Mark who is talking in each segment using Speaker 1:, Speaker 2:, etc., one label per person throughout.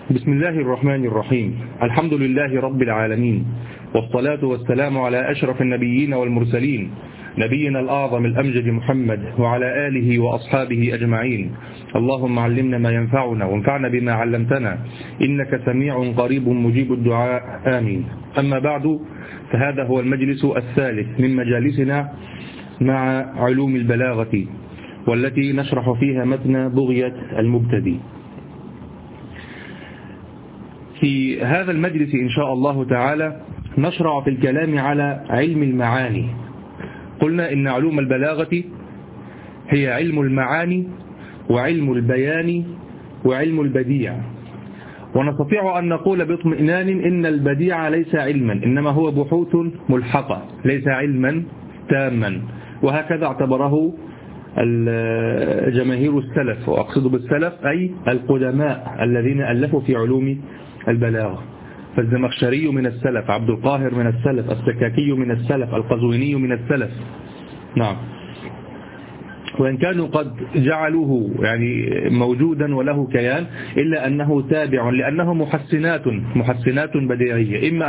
Speaker 1: بسم الله الرحمن الرحيم. الحمد لله رب العالمين، والصلاة والسلام على أشرف النبيين والمرسلين، نبينا الأعظم الأمجد محمد وعلى آله وأصحابه أجمعين. اللهم علمنا ما ينفعنا وانفعنا بما علمتنا، إنك سميع قريب مجيب الدعاء، آمين. أما بعد، فهذا هو المجلس الثالث من مجالسنا مع علوم البلاغة، والتي نشرح فيها متن بغية المبتدي. في هذا المجلس إن شاء الله تعالى نشرع في الكلام على علم المعاني. قلنا إن علوم البلاغة هي علم المعاني وعلم البيان وعلم البديع، ونستطيع أن نقول باطمئنان إن البديع ليس علما، إنما هو بحوث ملحقة، ليس علما تاما، وهكذا اعتبره جماهير السلف، وأقصد بالسلف أي القدماء الذين ألفوا في علوم البلاغة. فالزمخشري من السلف، عبد القاهر من السلف، السكاكي من السلف، القزويني من السلف. نعم. وإن كانوا قد جعلوه يعني موجودا وله كيان، إلا أنه تابع، لأنه محسنات بديعية، إما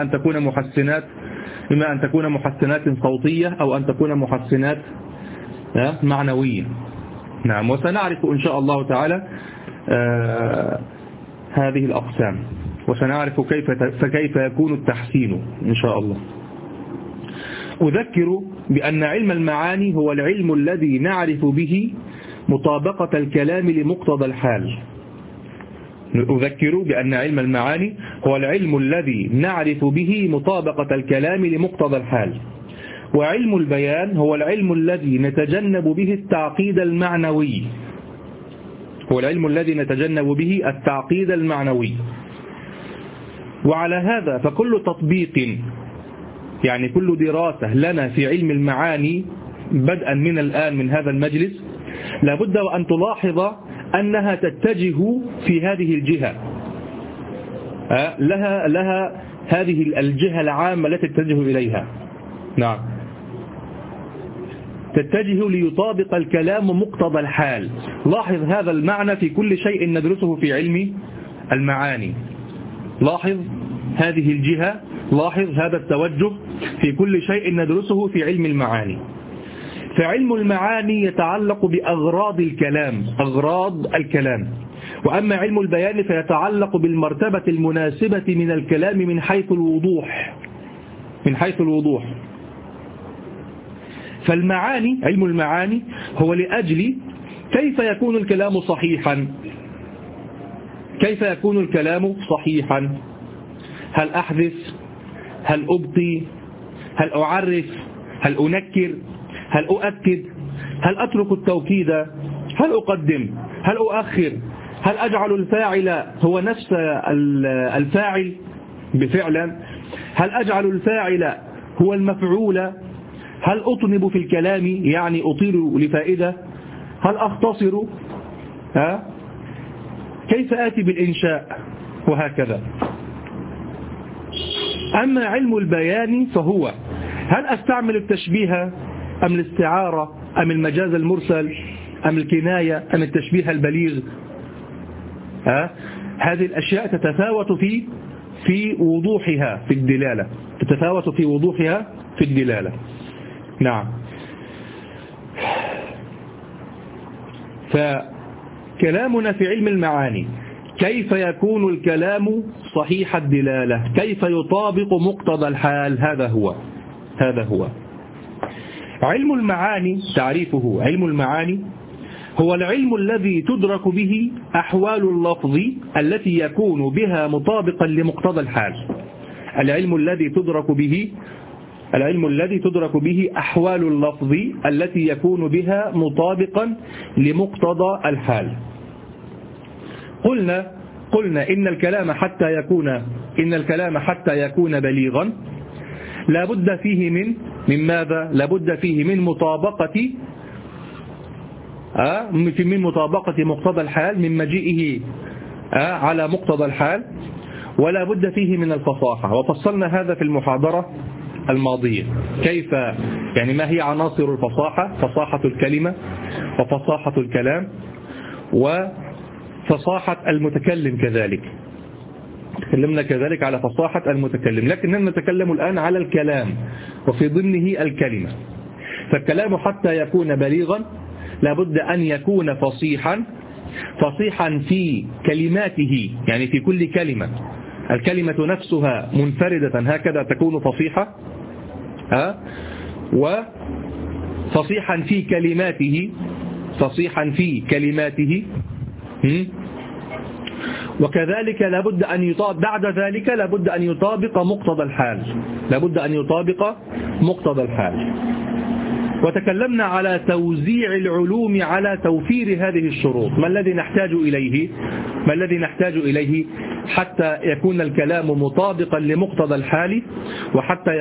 Speaker 1: أن تكون محسنات صوتية أو أن تكون محسنات معنوية. نعم. وسنعرف إن شاء الله تعالى هذه الأقسام، وسنعرف كيف يكون التحسين إن شاء الله. أذكر بأن علم المعاني هو العلم الذي نعرف به مطابقة الكلام لمقتضى الحال. أذكر بأن علم المعاني هو العلم الذي نعرف به مطابقة الكلام لمقتضى الحال، وعلم البيان هو العلم الذي نتجنب به التعقيد المعنوي. وعلى هذا فكل تطبيق، يعني كل دراسة لنا في علم المعاني بدءا من الآن من هذا المجلس، لابد وأن تلاحظ أنها تتجه في هذه الجهة، لها هذه الجهة العامة التي تتجه إليها. نعم. تتجه ليطابق الكلام مقتضى الحال. لاحظ هذا المعنى في كل شيء ندرسه في علم المعاني. لاحظ هذه الجهة، لاحظ هذا التوجه في كل شيء ندرسه في علم المعاني. فعلم المعاني يتعلق بأغراض الكلام، وأما علم البيان فيتعلق بالمرتبة المناسبة من الكلام من حيث الوضوح. فالمعاني، علم المعاني هو لأجل كيف يكون الكلام صحيحا، هل أحذف، هل أبقي، هل أعرف، هل أنكر، هل أؤكد، هل أترك التوكيد، هل أقدم، هل أؤخر، هل أجعل الفاعل هو نفس الفاعل بفعلا، هل أجعل الفاعل هو المفعول، هل أطنب في الكلام يعني أطير لفائدة، هل أختصر، كيف آتي بالإنشاء، وهكذا. أما علم البيان فهو هل أستعمل التشبيه أم الاستعارة أم المجاز المرسل أم الكناية أم التشبيه البليغ. هذه الأشياء تتفاوت في وضوحها في الدلالة. نعم. فكلامنا في علم المعاني كيف يكون الكلام صحيح الدلالة، كيف يطابق مقتضى الحال. هذا هو علم المعاني. تعريفه: علم المعاني هو العلم الذي تدرك به أحوال اللفظ التي يكون بها مطابقا لمقتضى الحال. العلم الذي تدرك به أحوال اللفظ التي يكون بها مطابقا لمقتضى الحال. قلنا إن الكلام حتى يكون بليغا لابد فيه من ماذا؟ لابد فيه من مطابقة مقتضى الحال، من مجيئه على مقتضى الحال، ولا بد فيه من الفصاحة. وفصلنا هذا في المحاضرة الماضية، كيف يعني ما هي عناصر الفصاحة: فصاحة الكلمة، وفصاحة الكلام، وفصاحة المتكلم كذلك. تكلمنا كذلك على فصاحة المتكلم، لكننا نتكلم الآن على الكلام وفي ضمنه الكلمة. فالكلام حتى يكون بليغا لابد أن يكون فصيحا في كلماته، يعني في كل كلمة. الكلمة نفسها منفردة هكذا تكون فصيحة، وفصيحا في كلماته، وكذلك لابد أن يطابق بعد ذلك لابد أن يطابق مقتضى الحال. وتكلمنا على توزيع العلوم على توفير هذه الشروط. ما الذي نحتاج إليه حتى يكون الكلام مطابقا لمقتضى الحال، وحتى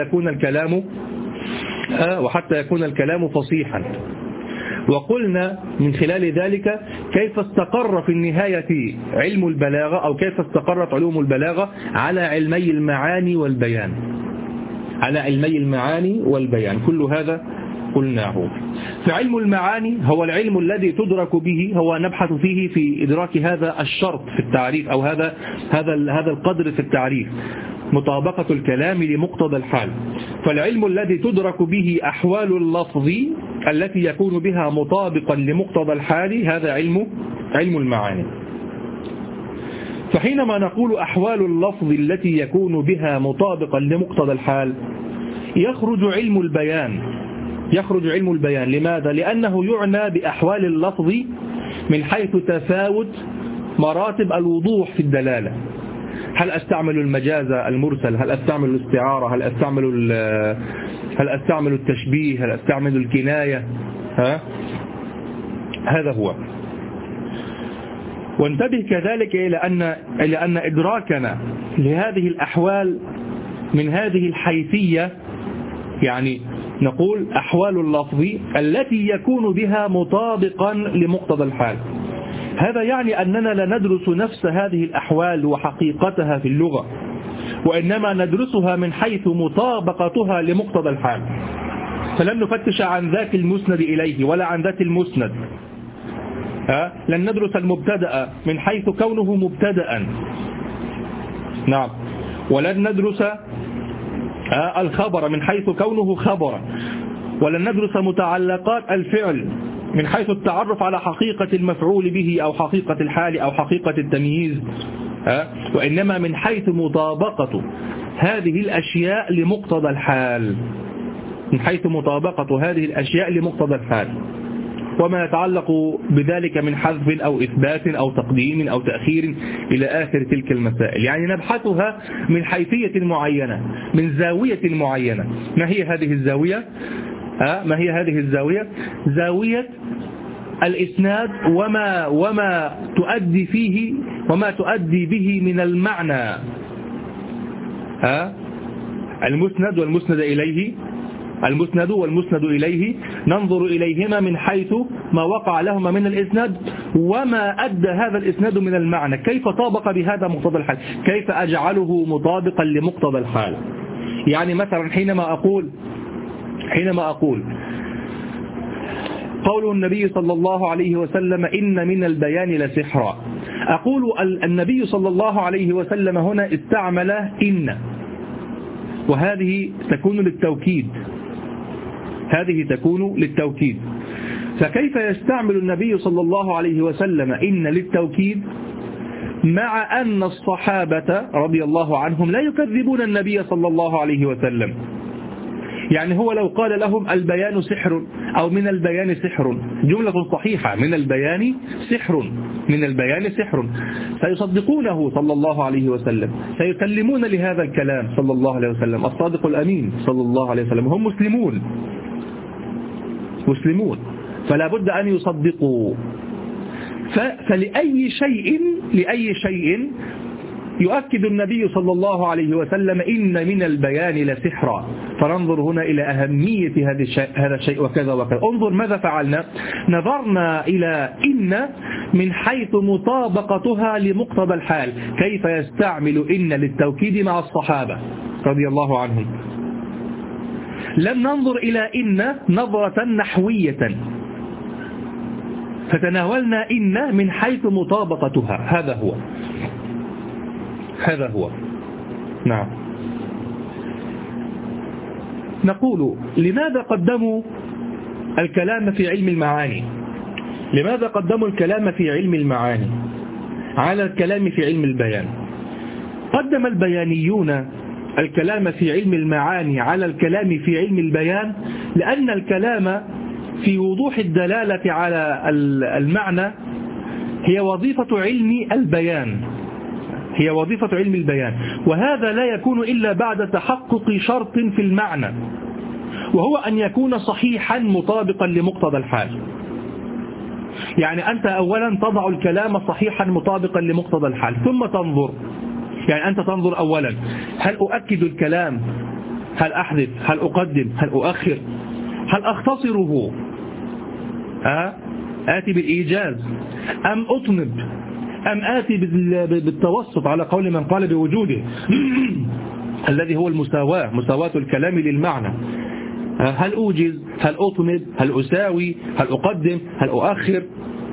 Speaker 1: يكون الكلام فصيحا. وقلنا من خلال ذلك كيف استقر في النهاية علم البلاغة، أو كيف استقرت علوم البلاغة على علمي المعاني والبيان. كل هذا قلناه. فعلم المعاني هو العلم الذي تدرك به، هو نبحث فيه في إدراك هذا الشرط في التعريف، أو هذا القدر في التعريف، مطابقة الكلام لمقتضى الحال. فالعلم الذي تدرك به أحوال اللفظ التي يكون بها مطابقا لمقتضى الحال، هذا علم المعاني. فحينما نقول أحوال اللفظ التي يكون بها مطابقا لمقتضى الحال، يخرج علم البيان. لماذا؟ لأنه يعنى بأحوال اللفظ من حيث تفاوت مراتب الوضوح في الدلالة. هل أستعمل المجاز المرسل؟ هل أستعمل الاستعارة؟ هل أستعمل التشبيه؟ هل أستعمل الكناية؟ هذا هو. وانتبه كذلك إلى أن إدراكنا لهذه الأحوال من هذه الحيثية، يعني نقول أحوال اللفظ التي يكون بها مطابقا لمقتضى الحال، هذا يعني أننا لا ندرس نفس هذه الأحوال وحقيقتها في اللغة، وإنما ندرسها من حيث مطابقتها لمقتضى الحال. فلن نفتش عن ذات المسند إليه ولا عن ذات المسند. لن ندرس المبتدأ من حيث كونه مبتدأ، نعم، ولن ندرس الخبر من حيث كونه خبرا، ولن ندرس متعلقات الفعل من حيث التعرف على حقيقة المفعول به أو حقيقة الحال أو حقيقة التمييز، وإنما من حيث مطابقة هذه الأشياء لمقتضى الحال، وما يتعلق بذلك من حذف أو إثبات أو تقديم أو تأخير إلى آخر تلك المسائل. يعني نبحثها من حيثية معينة، من زاوية معينة. ما هي هذه الزاوية؟ زاوية الإسناد وما تؤدي به من المعنى. المسند والمسند إليه ننظر إليهما من حيث ما وقع لهما من الإسناد وما أدى هذا الإسناد من المعنى، كيف طابق بهذا مقتضى الحال، كيف أجعله مطابقا لمقتضى الحال. يعني مثلا حينما أقول قول النبي صلى الله عليه وسلم إن من البيان لسحرا، أقول النبي صلى الله عليه وسلم هنا استعمل إن، وهذه تكون للتوكيد. فكيف يستعمل النبي صلى الله عليه وسلم إن للتوكيد مع أن الصحابة رضي الله عنهم لا يكذبون النبي صلى الله عليه وسلم؟ يعني هو لو قال لهم البيان سحر أو من البيان سحر، جملة صحيحة، من البيان سحر، سيصدقونه صلى الله عليه وسلم، سيسلمون لهذا الكلام صلى الله عليه وسلم، الصادق الأمين صلى الله عليه وسلم، هم مسلمون، فلا بد أن يصدقوا. فلأي شيء يؤكد النبي صلى الله عليه وسلم إن من البيان لسحرا. فننظر هنا إلى أهمية هذا الشيء وكذا وكذا. انظر ماذا فعلنا، نظرنا إلى إن من حيث مطابقتها لمقتضى الحال، كيف يستعمل إن للتوكيد مع الصحابة رضي الله عنهم. لم ننظر إلى إن نظرة نحوية، فتناولنا إن من حيث مطابقتها. هذا هو. نعم. نقول لماذا قدموا الكلام في علم المعاني؟ لماذا قدموا الكلام في علم المعاني على الكلام في علم البيان؟ قدم البيانيون الكلام في علم المعاني على الكلام في علم البيان لأن الكلام في وضوح الدلالة على المعنى هي وظيفة علم البيان، هي وظيفة علم البيان، وهذا لا يكون إلا بعد تحقق شرط في المعنى، وهو أن يكون صحيحا مطابقا لمقتضى الحال. يعني أنت أولا تضع الكلام صحيحا مطابقا لمقتضى الحال ثم تنظر، يعني أنت تنظر أولا هل أؤكد الكلام، هل أحذف، هل أقدم، هل أؤخر، هل أختصره، آتي بالإيجاز أم أطنب، أم آتي بالتوسط على قول من قال بوجوده الذي هو المساواة، مساواة الكلام للمعنى. هل أوجز، هل أطنب، هل أساوي، هل أقدم، هل أؤخر،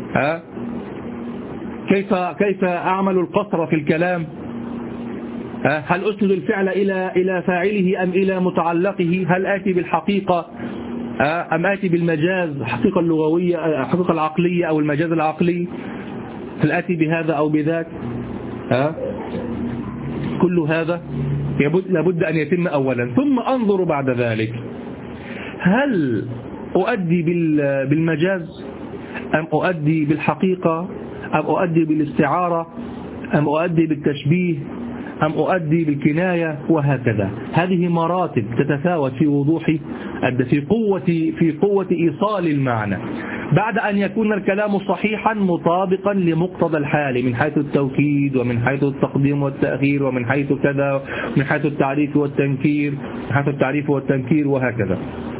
Speaker 1: كيف أعمل القصر في الكلام، هل أسند الفعل إلى فاعله أم إلى متعلقه، هل آتي بالحقيقة أم آتي بالمجاز، الحقيقة اللغوية، الحقيقة العقلية أو المجاز العقلي، هل آتي بهذا أو بذاك. كل هذا لابد أن يتم أولا، ثم أنظر بعد ذلك هل أؤدي بالمجاز أم أؤدي بالحقيقة أم أؤدي بالاستعارة أم أؤدي بالتشبيه أم أؤدي بالكناية، وهكذا. هذه مراتب تتفاوت في وضوح في قوة إيصال المعنى بعد أن يكون الكلام صحيحا مطابقا لمقتضى الحال من حيث التوكيد ومن حيث التقديم والتأخير ومن حيث كذا، من حيث التعريف والتنكير، من حيث التعريف والتنكير وهكذا.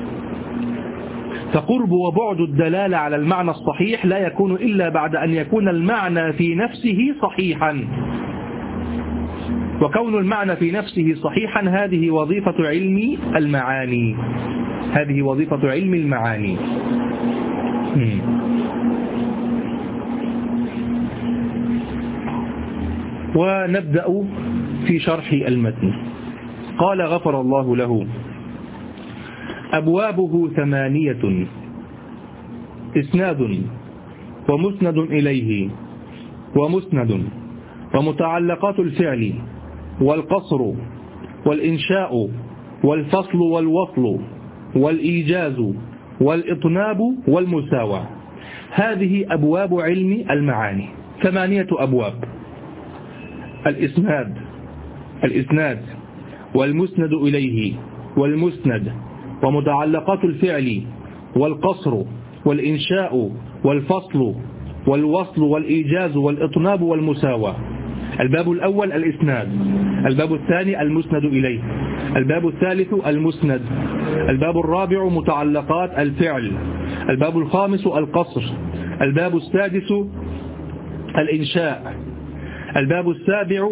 Speaker 1: فقرب وبعد الدلالة على المعنى الصحيح لا يكون إلا بعد أن يكون المعنى في نفسه صحيحا، وكون المعنى في نفسه صحيحا هذه وظيفة علم المعاني، هذه وظيفة علم المعاني. ونبدأ في شرح المتن. قال غفر الله له: أبوابه 8، إسناد ومسند إليه ومسند ومتعلقات الفعل والقصر والإنشاء والفصل والوصل والإيجاز والإطناب والمساواة. هذه أبواب علم المعاني، 8 أبواب: الإسناد والمسند إليه والمسند ومتعلقات الفعل والقصر والإنشاء والفصل والوصل والإيجاز والإطناب والمساواة. الباب الأول الإسناد، الباب الثاني المسند إليه، الباب الثالث المسند، الباب الرابع متعلقات الفعل، الباب الخامس القصر، الباب السادس الإنشاء، الباب السابع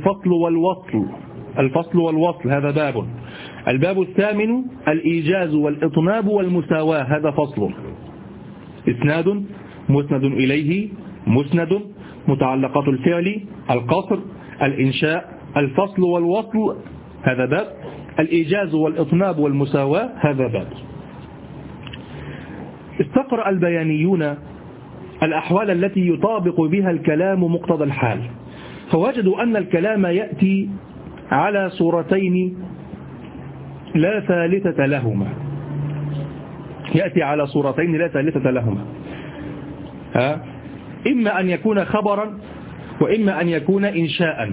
Speaker 1: الفصل والوصل هذا باب، الباب الثامن الإيجاز والإطناب والمساواة هذا فصل. إسناد، مسند إليه، مسند، متعلقات الفعل، القصر، الإنشاء، الفصل والوصل هذا باب، الإيجاز والإطناب والمساواة هذا باب. استقرأ البيانيون الأحوال التي يطابق بها الكلام مقتضى الحال، فوجدوا أن الكلام يأتي على صورتين لا ثالثة لهما، يأتي على صورتين لا ثالثة لهما، إما أن يكون خبرا وإما أن يكون إنشاء.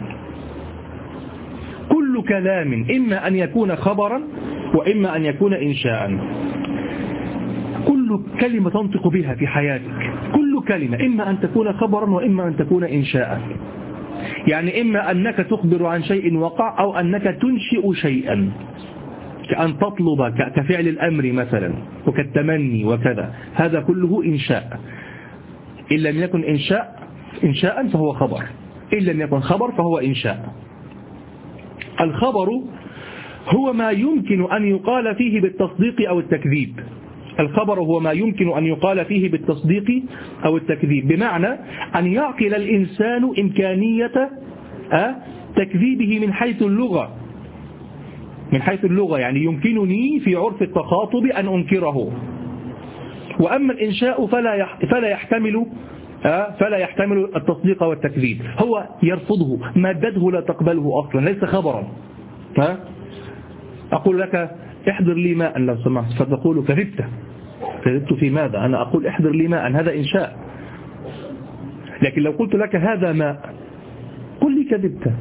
Speaker 1: كل كلام إما أن يكون خبرا وإما أن يكون إنشاء. كل كلمة تنطق بها في حياتك، كل كلمة إما أن تكون خبرا وإما أن تكون إنشاء. يعني إما أنك تخبر عن شيء وقع أو أنك تنشئ شيئا، كأن تطلب كفعل الأمر مثلا وكالتمني وكذا، هذا كله إنشاء. إن لم يكن إنشاء فهو خبر، إن لم يكن خبر فهو إنشاء. الخبر هو ما يمكن أن يقال فيه بالتصديق أو التكذيب، الخبر هو ما يمكن أن يقال فيه بالتصديق أو التكذيب، بمعنى أن يعقل الإنسان إمكانية تكذيبه من حيث اللغة، من حيث اللغة يعني يمكنني في عرف التخاطب أن أنكره. وأما الإنشاء فلا يحتمل التصديق والتكذيب، هو يرفضه، مادته لا تقبله أصلا، ليس خبرا. أقول لك احضر لي ماء لو سمحت، فتقول كذبت في ماذا؟ أنا أقول احضر لي ماء، هذا إنشاء. لكن لو قلت لك هذا ماء قل لي كذبت.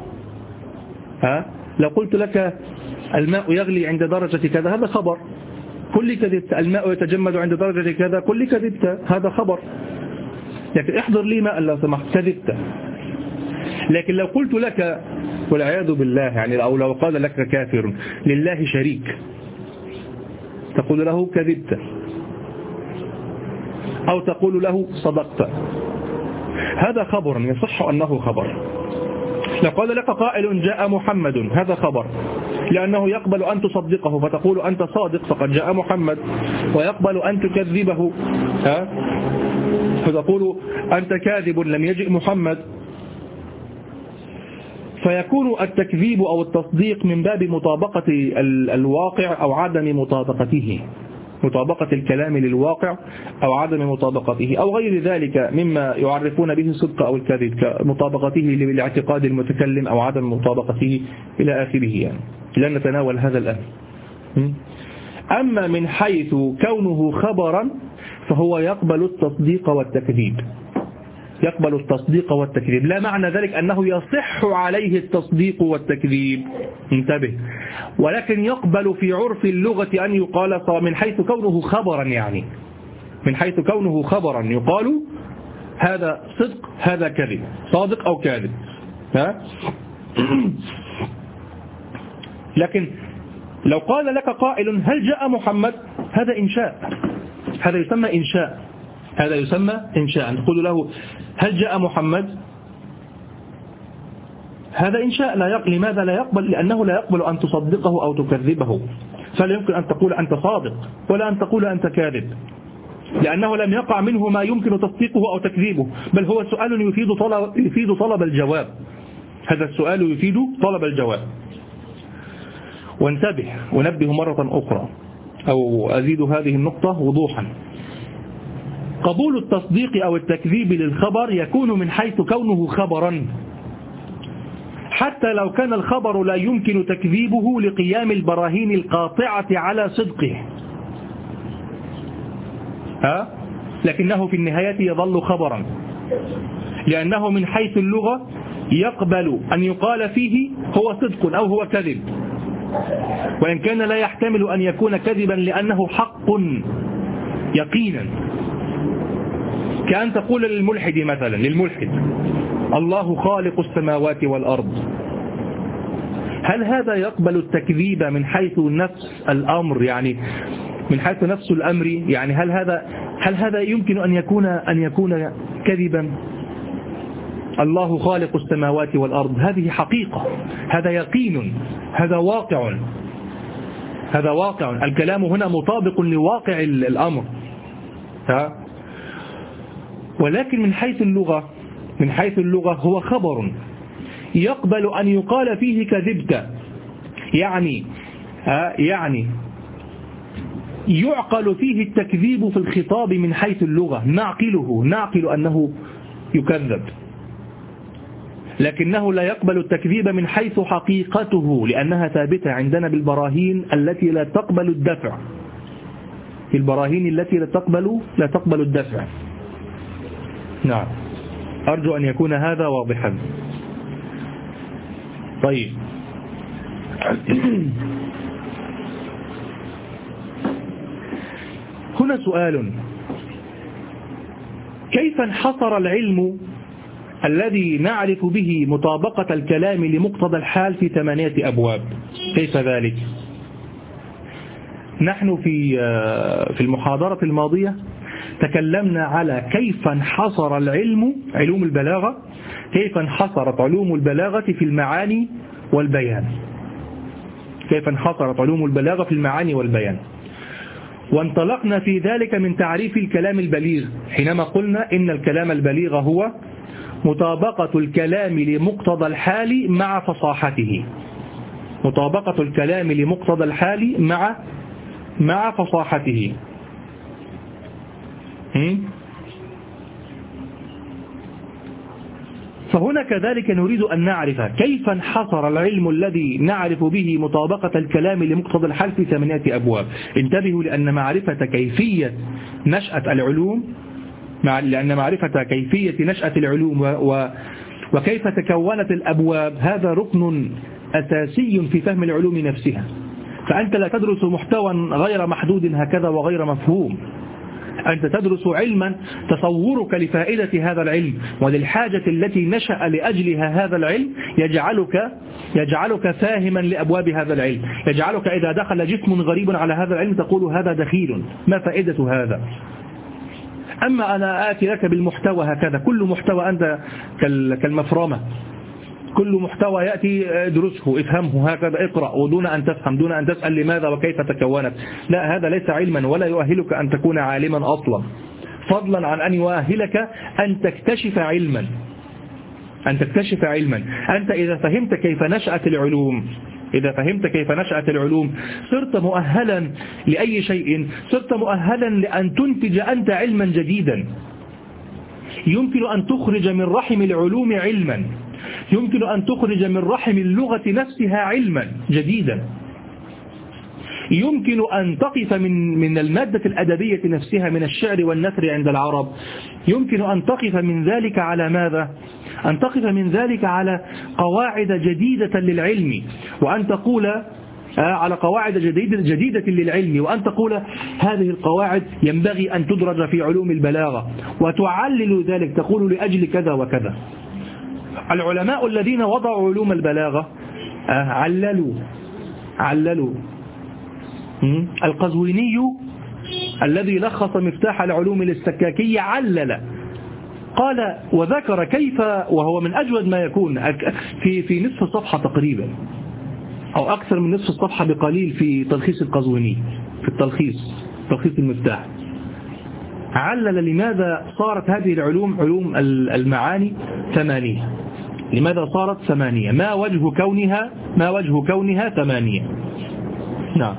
Speaker 1: لو قلت لك الماء يغلي عند درجة كذا هذا خبر، قل لي كذبت. الماء يتجمد عند درجة كذا قل لي كذبت، هذا خبر. لكن احضر لي ماء لو سمحت كذبت. لكن لو قلت لك والعياذ بالله يعني أو لو قال لك كافر لله شريك تقول له كذبت، أو تقول له صدقت، هذا خبر يصح أنه خبر. لو قال لك قائل جاء محمد هذا خبر، لأنه يقبل أن تصدقه فتقول أنت صادق فقد جاء محمد، ويقبل أن تكذبه فتقول أنت كاذب لم يجئ محمد. فيكون التكذيب أو التصديق من باب مطابقة الواقع أو عدم مطابقته، مطابقة الكلام للواقع أو عدم مطابقته، أو غير ذلك مما يعرفون به الصدق أو الكذب كمطابقته لاعتقاد المتكلم أو عدم مطابقته إلى آخره. يعني لن نتناول هذا الآن. أما من حيث كونه خبرا فهو يقبل التصديق والتكذيب، يقبل التصديق والتكذيب، لا معنى ذلك أنه يصح عليه التصديق والتكذيب، انتبه، ولكن يقبل في عرف اللغة أن يقال من حيث كونه خبرا، يعني من حيث كونه خبرا يقال هذا صدق هذا كذب، صادق أو كاذب. لكن لو قال لك قائل هل جاء محمد هذا إنشاء، هذا يسمى إنشاء، هذا يسمى إنشاء. تقول له هل جاء محمد هذا إنشاء. لماذا لا يقبل؟ لأنه لا يقبل أن تصدقه أو تكذبه، فلا يمكن أن تقول أنت صادق ولا أن تقول أنت كاذب، لأنه لم يقع منه ما يمكن تصديقه أو تكذيبه، بل هو سؤال يفيد طلب الجواب. هذا السؤال يفيد طلب الجواب. وانتبه ونبه مرة أخرى أو أزيد هذه النقطة وضوحا. قبول التصديق أو التكذيب للخبر يكون من حيث كونه خبرا، حتى لو كان الخبر لا يمكن تكذيبه لقيام البراهين القاطعة على صدقه، لكنه في النهاية يظل خبرا، لأنه من حيث اللغة يقبل أن يقال فيه هو صدق أو هو كذب، وإن كان لا يحتمل أن يكون كذبا لأنه حق يقينا. كأن تقول للملحد مثلا، للملحد الله خالق السماوات والأرض، هل هذا يقبل التكذيب من حيث نفس الأمر، يعني من حيث نفس الأمر، يعني هل هذا يمكن أن يكون كذبا؟ الله خالق السماوات والأرض هذه حقيقة، هذا يقين، هذا واقع، هذا واقع. الكلام هنا مطابق لواقع الأمر. ولكن من حيث اللغة هو خبر يقبل أن يقال فيه كذبت، يعني يعقل فيه التكذيب في الخطاب من حيث اللغة، نعقل أنه يكذب، لكنه لا يقبل التكذيب من حيث حقيقته، لأنها ثابتة عندنا بالبراهين التي لا تقبل الدفع، البراهين التي لا تقبل الدفع. نعم، أرجو أن يكون هذا واضحا. طيب، هنا سؤال: كيف انحصر العلم الذي نعرف به مطابقة الكلام لمقتضى الحال في 8 أبواب؟ كيف ذلك؟ نحن في المحاضرة الماضية تكلمنا على كيف انحصر علوم البلاغة، كيف انحصرت علوم البلاغة في المعاني والبيان، كيف انحصرت علوم البلاغة في المعاني والبيان. وانطلقنا في ذلك من تعريف الكلام البليغ، حينما قلنا إن الكلام البليغ مطابقة الكلام لمقتضى الحال مع فصاحته. مطابقة الكلام لمقتضى الحال مع فصاحته. فهنا كذلك نريد أن نعرف كيف انحصر العلم الذي نعرف به مطابقة الكلام لمقتضى الحال في 8 أبواب. انتبهوا لأن معرفة كيفية نشأة العلوم وكيف تكونت الأبواب هذا ركن أساسي في فهم العلوم نفسها. فأنت لا تدرس محتوى غير محدود هكذا وغير مفهوم، أنت تدرس علما تصورك لفائدة هذا العلم وللحاجة التي نشأ لأجلها هذا العلم يجعلك فاهما لأبواب هذا العلم، يجعلك إذا دخل جسم غريب على هذا العلم تقول هذا دخيل، ما فائدة هذا؟ أما أنا آتي لك بالمحتوى هكذا، كل محتوى أنت كالمفرمة، كل محتوى يأتي ادرسه افهمه هكذا اقرأ ودون أن تفهم، دون أن تسأل لماذا وكيف تكونت. لا، هذا ليس علما ولا يؤهلك أن تكون عالما أصلا، فضلا عن أن يؤهلك أن تكتشف علما. أنت إذا فهمت كيف نشأت العلوم صرت مؤهلا لأي شيء، صرت مؤهلا لأن تنتج أنت علما جديدا. يمكن أن تخرج من رحم العلوم علما، يمكن أن تخرج من رحم اللغة نفسها علما جديدا، يمكن أن تقف من المادة الأدبية نفسها من الشعر والنثر عند العرب، يمكن أن تقف من ذلك على ماذا؟ أن تقف من ذلك على قواعد جديدة للعلم، وأن تقول على قواعد جديدة للعلم، وأن تقول هذه القواعد ينبغي أن تدرج في علوم البلاغة، وتعلل ذلك تقول لأجل كذا وكذا. العلماء الذين وضعوا علوم البلاغة عللوا. القزويني الذي لخص مفتاح العلوم للسكاكي علل، قال وذكر كيف، وهو من أجود ما يكون في نصف الصفحة تقريبا أو أكثر من نصف الصفحة بقليل في تلخيص القزويني، في تلخيص المفتاح، علل لماذا صارت هذه العلوم علوم المعاني 8. لماذا صارت 8؟ ما وجه كونها 8؟ نعم،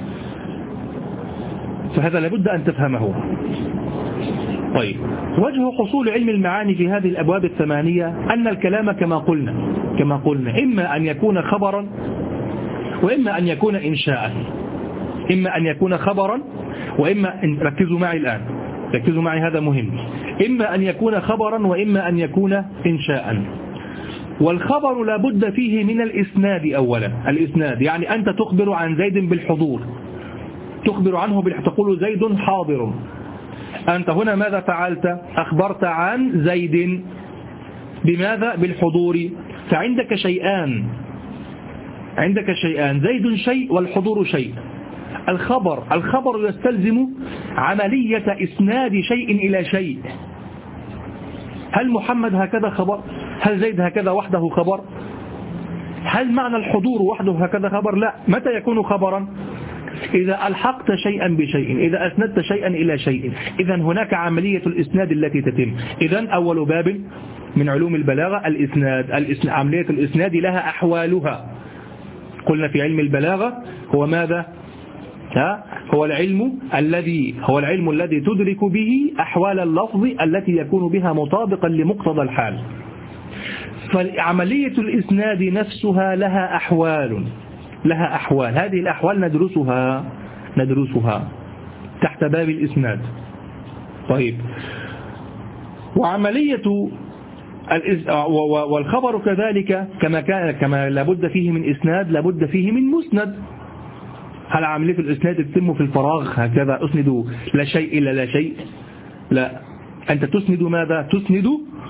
Speaker 1: فهذا لابد أن تفهمه. طيب، وجه حصول علم المعاني في هذه الأبواب 8 أن الكلام كما قلنا إما أن يكون خبرا وإما أن يكون إنشاء، إما أن يكون خبرا وإما ركزوا معي هذا مهم، إما أن يكون خبرا وإما أن يكون إنشاء. والخبر لابد فيه من الإسناد أولا. الإسناد يعني أنت تخبر عن زيد بالحضور، تخبر عنه تقول زيد حاضر. أنت هنا ماذا فعلت؟ أخبرت عن زيد بماذا؟ بالحضور. فعندك شيئان، زيد شيء والحضور شيء. الخبر يستلزم عملية إسناد شيء إلى شيء. هل محمد هكذا خبر؟ هل زيد هكذا وحده خبر؟ هل معنى الحضور وحده هكذا خبر؟ لا. متى يكون خبرا؟ إذا ألحقت شيئا بشيء، إذا أسندت شيئا إلى شيء. إذا هناك عملية الإسناد التي تتم. إذا أول باب من علوم البلاغة الإسناد. عملية الإسناد لها أحوالها. قلنا في علم البلاغة هو ماذا؟ هو العلم الذي تدرك به أحوال اللفظ التي يكون بها مطابقا لمقتضى الحال. فعملية الإسناد نفسها لها أحوال. هذه الأحوال ندرسها تحت باب الإسناد. طيب، وعملية والخبر كذلك كما لابد فيه من إسناد لابد فيه من مسند. هل عملية الإسناد تتم في الفراغ هكذا أسند لا شيء إلا لا شيء؟ لا، أنت تسند ماذا؟ تسند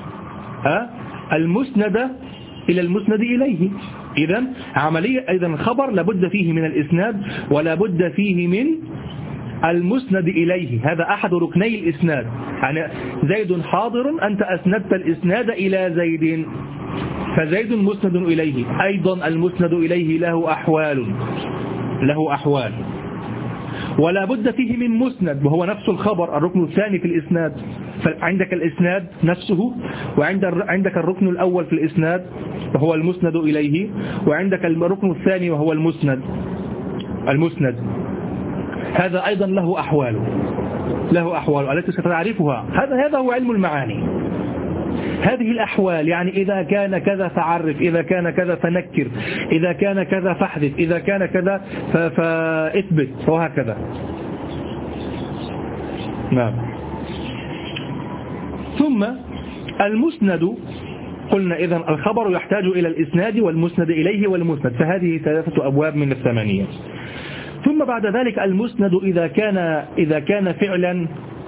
Speaker 1: المسند إلى المسند إليه. إذا الخبر لابد فيه من الإسناد ولا بد فيه من المسند إليه. هذا أحد ركني الإسناد. يعني زيد حاضر، أنت أسندت الإسناد إلى زيد، فزيد مسند إليه. أيضا المسند إليه له أحوال. ولا بد فيه من مسند وهو نفس الخبر الركن الثاني في الإسناد. فعندك الإسناد نفسه، وعندك الركن الأول في الإسناد وهو المسند إليه، وعندك الركن الثاني وهو المسند. هذا أيضا له أحوال التي ستعرفها. هذا هو علم المعاني. هذه الأحوال يعني إذا كان كذا فعرف، إذا كان كذا فنكر، إذا كان كذا فاحذف، إذا كان كذا فاثبت، وهكذا. نعم. ثم المسند قلنا إذن الخبر يحتاج إلى الإسناد والمسند إليه والمسند، فهذه 3 أبواب من 8. ثم بعد ذلك المسند إذا كان فعلا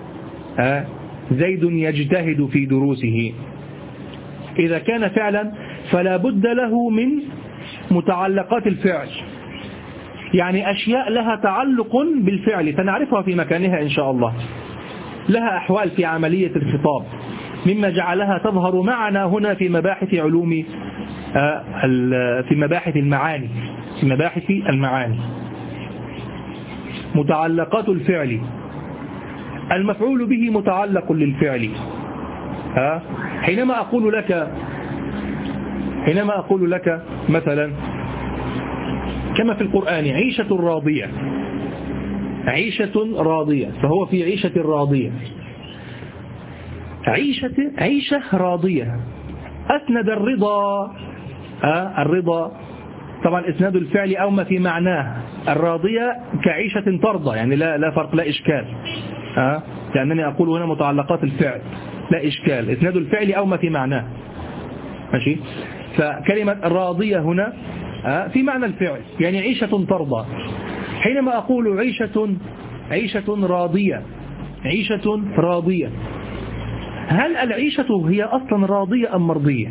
Speaker 1: زيد يجتهد في دروسه، إذا كان فعلا فلا بد له من متعلقات الفعل، يعني أشياء لها تعلق بالفعل سنعرفها في مكانها إن شاء الله، لها أحوال في عملية الخطاب، مما جعلها تظهر معنا هنا في مباحث علوم في مباحث المعاني. متعلقات الفعل، المفعول به متعلق للفعل. حينما أقول لك مثلا كما في القرآن عيشة راضية، فهو في عيشة راضية. عيشة راضية. أسند الرضا طبعا إسناد الفعل أو ما في معناه. الراضية كعيشة ترضى، يعني لا فرق، لا إشكال، لأنني أقول هنا متعلقات الفعل لا إشكال، إسناد الفعل أو ما في معناه. ماشي. فكلمة الراضية هنا في معنى الفعل، يعني عيشة ترضى. حينما أقول عيشة راضية، هل العيشة هي أصلا راضية أم مرضية؟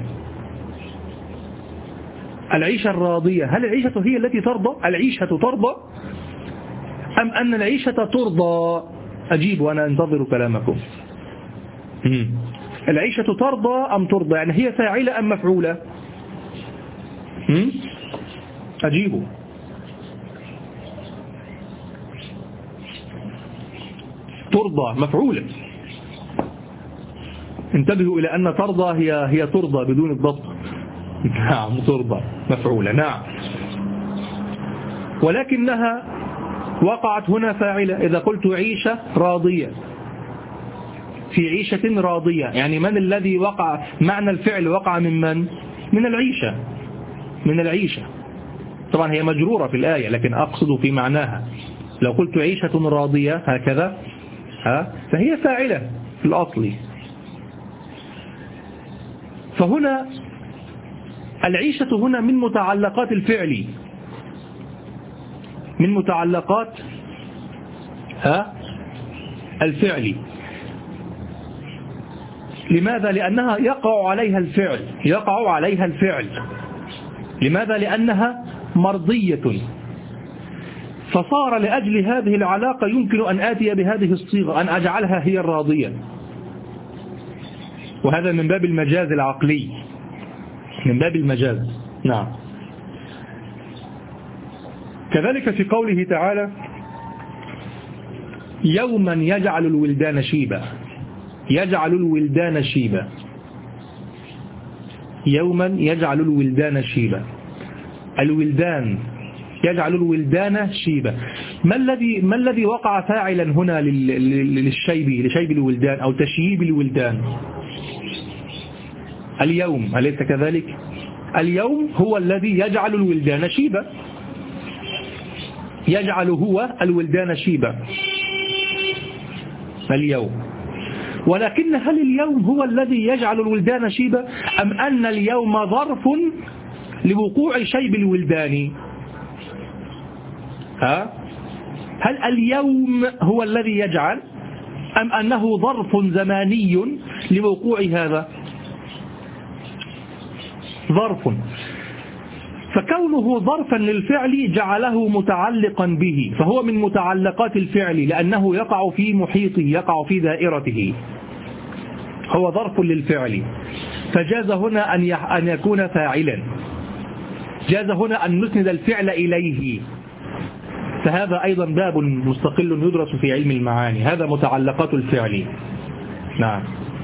Speaker 1: العيشة الراضية، هل العيشة هي التي ترضى؟ العيشة ترضى أم أن العيشة ترضى؟ أجيب وأنا أنتظر كلامكم. العيشة ترضى أم ترضى؟ يعني هي فاعلة أم مفعولة؟ أجيبوا. ترضى مفعولة. انتبهوا إلى أن ترضى هي ترضى بدون الضبط. نعم ترضى مفعولة. نعم. ولكنها وقعت هنا فاعلة. إذا قلت عيشة راضية، في عيشة راضية، يعني من الذي وقع معنى الفعل؟ وقع من العيشة. طبعا هي مجرورة في الآية، لكن أقصد في معناها. لو قلت عيشة راضية هكذا فهي فاعلة في الأصل. فهنا العيشة هنا من متعلقات الفعل، من متعلقات الفعل. لماذا؟ لأنها يقع عليها الفعل. لماذا؟ لأنها مرضية. فصار لأجل هذه العلاقة يمكن أن آتي بهذه الصيغة، أن أجعلها هي الراضية. وهذا من باب المجاز العقلي، من باب المجاز. نعم. كذلك في قوله تعالى يوما يجعل الولدان شيبا، يوما يجعل الولدان شيبا. الولدان يجعل الولدان شيبا. ما الذي وقع فاعلا هنا لشيب الولدان أو تشييب الولدان؟ اليوم، أليس كذلك؟ اليوم هو الذي يجعل الولدان شيبا، يجعل هو الولدان شيبا اليوم. ولكن هل اليوم هو الذي يجعل الولدان شيبا أم أن اليوم ظرف لوقوع شيب الولدان؟ هل اليوم هو الذي يجعل أم أنه ظرف زماني لوقوع هذا؟ ظرف. فكونه ظرفا للفعل جعله متعلقا به، فهو من متعلقات الفعل لأنه يقع في محيطه، يقع في دائرته، هو ظرف للفعل. فجاز هنا أن يكون فاعلا، جاز هنا أن نسند الفعل إليه، فهذا أيضا باب مستقل يدرس في علم المعاني. هذا متعلقات الفعل. نعم.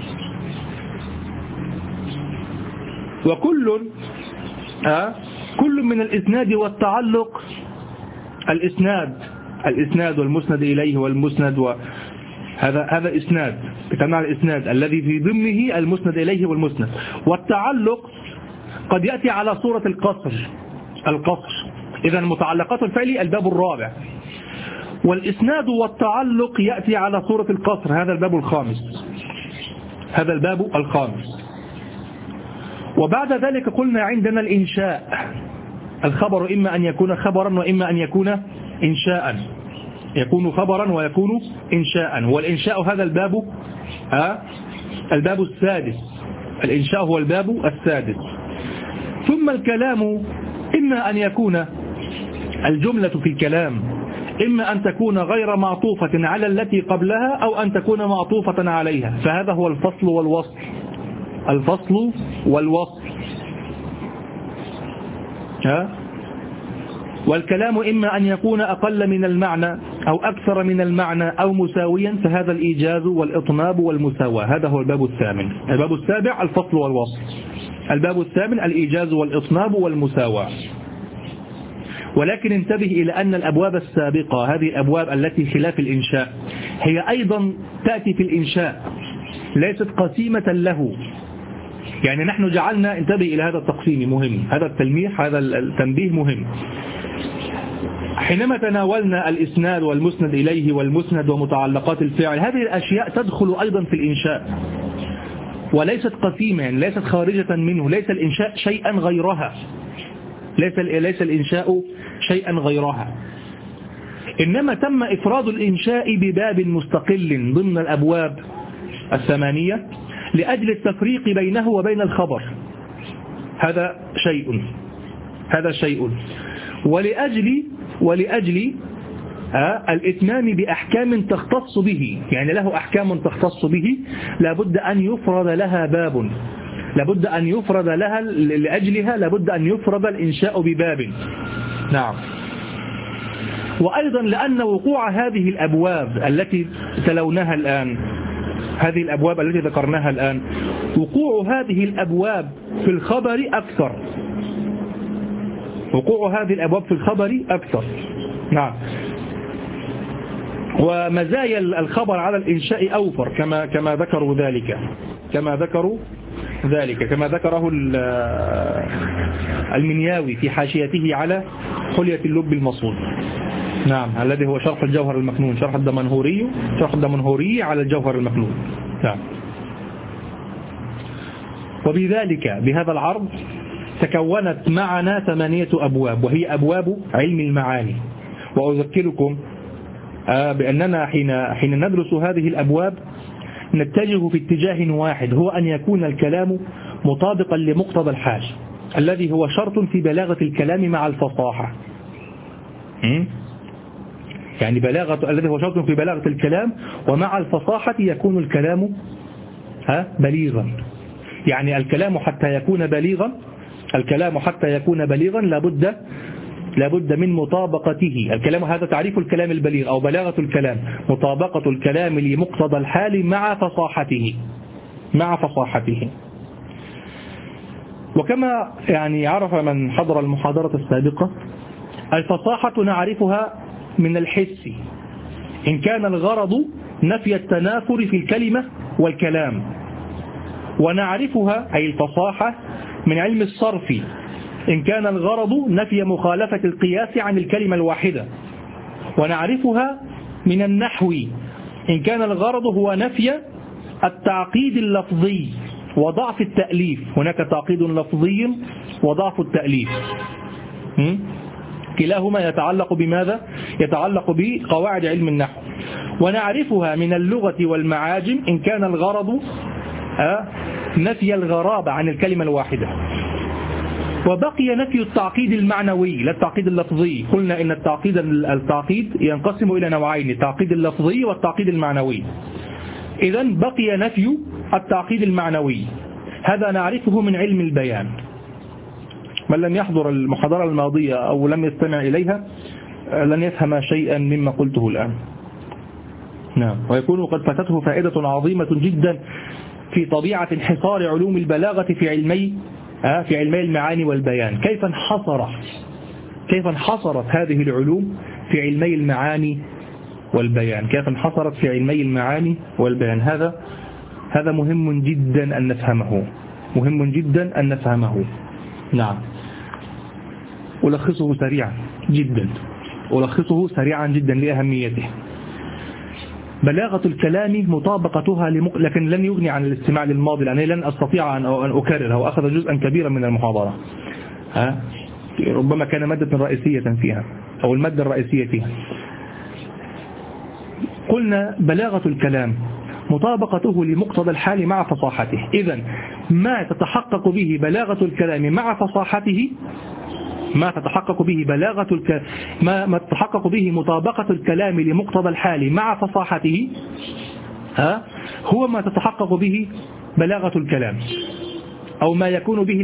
Speaker 1: وكل كل من الإسناد والتعلق، الإسناد والمسند إليه والمسند، هذا إسناد، بتمنع الإسناد الذي في ضمنه المسند إليه والمسند. والتعلق قد يأتي على صورة القصر. إذا متعلقات الفعل الباب الرابع. والإسناد والتعلق يأتي على صورة القصر، هذا الباب الخامس. وبعد ذلك قلنا عندنا الإنشاء. الخبر إما أن يكون خبرا وإما أن يكون إنشاء، يكون خبرا ويكون إنشاء. والإنشاء هذا الباب السادس. الإنشاء هو الباب السادس. ثم الكلام إما أن يكون الجملة في الكلام إما أن تكون غير معطوفة على التي قبلها أو أن تكون معطوفة عليها، فهذا هو الفصل والوصل. والكلام إما أن يكون أقل من المعنى أو أكثر من المعنى أو مساويا، فهذا الإيجاز والإطناب والمساواة. هذا هو الباب الثامن. الباب السابع الفصل والوصل. الباب الثامن الإيجاز والإطناب والمساواة. ولكن انتبه إلى أن الأبواب السابقة، هذه الأبواب التي خلاف الإنشاء، هي أيضا تأتي في الإنشاء، ليست قسيمة له. يعني نحن جعلنا، انتبه إلى هذا التقسيم مهم، هذا التلميح، هذا التنبيه مهم. حينما تناولنا الإسناد والمسند إليه والمسند ومتعلقات الفعل، هذه الأشياء تدخل أيضا في الإنشاء وليست قسيمة، يعني ليست خارجة منه. ليس الإنشاء شيئا غيرها، ليس الإنشاء شيئا غيرها، إنما تم إفراد الإنشاء بباب مستقل ضمن الأبواب الثمانية لأجل التفريق بينه وبين الخبر. هذا شيء. ولأجل الإتمام بأحكام تختص به، يعني له أحكام تختص به، لابد أن يفرد لها باب، لابد أن يفرد لها لأجلها، لابد أن يفرد الإنشاء بباب. نعم. وأيضا لأن وقوع هذه الأبواب التي تلوناها الآن، هذه الأبواب التي ذكرناها الآن، وقوع هذه الأبواب في الخبر أكثر. وقوع هذه الأبواب في الخبر أكثر. نعم. ومزايا الخبر على الإنشاء أوفر كما ذكروا ذلك، كما ذكره المنياوي في حاشيته على حلية اللب المصون. نعم. الذي هو شرح الجوهر المكنون، شرح الدمنهوري على الجوهر المكنون. نعم. وبذلك بهذا العرض تكونت معنا 8 أبواب، وهي أبواب علم المعاني. وأذكركم بأننا حين ندرس هذه الأبواب نتجه في اتجاه واحد، هو أن يكون الكلام مطابقا لمقتضى الحال، الذي هو شرط في بلاغة الكلام مع الفصاحة. يعني الذي هو شرط في بلاغة الكلام، ومع الفصاحة يكون الكلام بليغا. يعني الكلام حتى يكون بليغا لابد من مطابقته. الكلام هذا تعريف الكلام البليغ أو بلاغة الكلام، مطابقة الكلام لمقتضى الحال مع فصاحته. وكما يعني عرف من حضر المحاضرة السابقة، الفصاحة نعرفها من الحس، إن كان الغرض نفي التنافر في الكلمة والكلام. ونعرفها أي الفصاحة من علم الصرف، إن كان الغرض نفي مخالفة القياس عن الكلمة الواحدة. ونعرفها من النحو، إن كان الغرض هو نفي التعقيد اللفظي وضعف التأليف. هناك تعقيد لفظي وضعف التأليف، كلاهما يتعلق بماذا؟ يتعلق بقواعد علم النحو. ونعرفها من اللغة والمعاجم، إن كان الغرض نفي الغرابة عن الكلمة الواحدة. وبقي نفي التعقيد المعنوي لا التعقيد اللفظي. قلنا إن التعقيد ينقسم إلى نوعين، التعقيد اللفظي والتعقيد المعنوي. إذن بقي نفي التعقيد المعنوي، هذا نعرفه من علم البيان. من لم يحضر المحاضرة الماضية أو لم يستمع إليها لن يفهم شيئا مما قلته الآن. نعم. ويكون قد فاتته فائدة عظيمة جدا في طبيعة انحصار علوم البلاغة في علمي المعاني والبيان. كيف انحصرت هذه العلوم في علمي المعاني والبيان، كيف انحصرت في علمي المعاني والبيان. هذا مهم جدا أن نفهمه، مهم جدا أن نفهمه. نعم. ألخصه سريعا جدا لأهميته. بلاغة الكلام مطابقتها لكن لن يغني عن الاستماع للماضي، لأنني لن أستطيع أن أكرر، هو أخذ جزءا كبيرا من المحاضرة، ربما كان مادة رئيسية فيها أو المادة الرئيسية فيها. قلنا بلاغة الكلام مطابقته لمقتضى الحال مع فصاحته. إذن ما تتحقق به بلاغة الكلام مع فصاحته، ما تتحقق به مطابقة الكلام لمقتضى الحال مع فصاحته، هو ما تتحقق به بلاغة الكلام، أو ما يكون به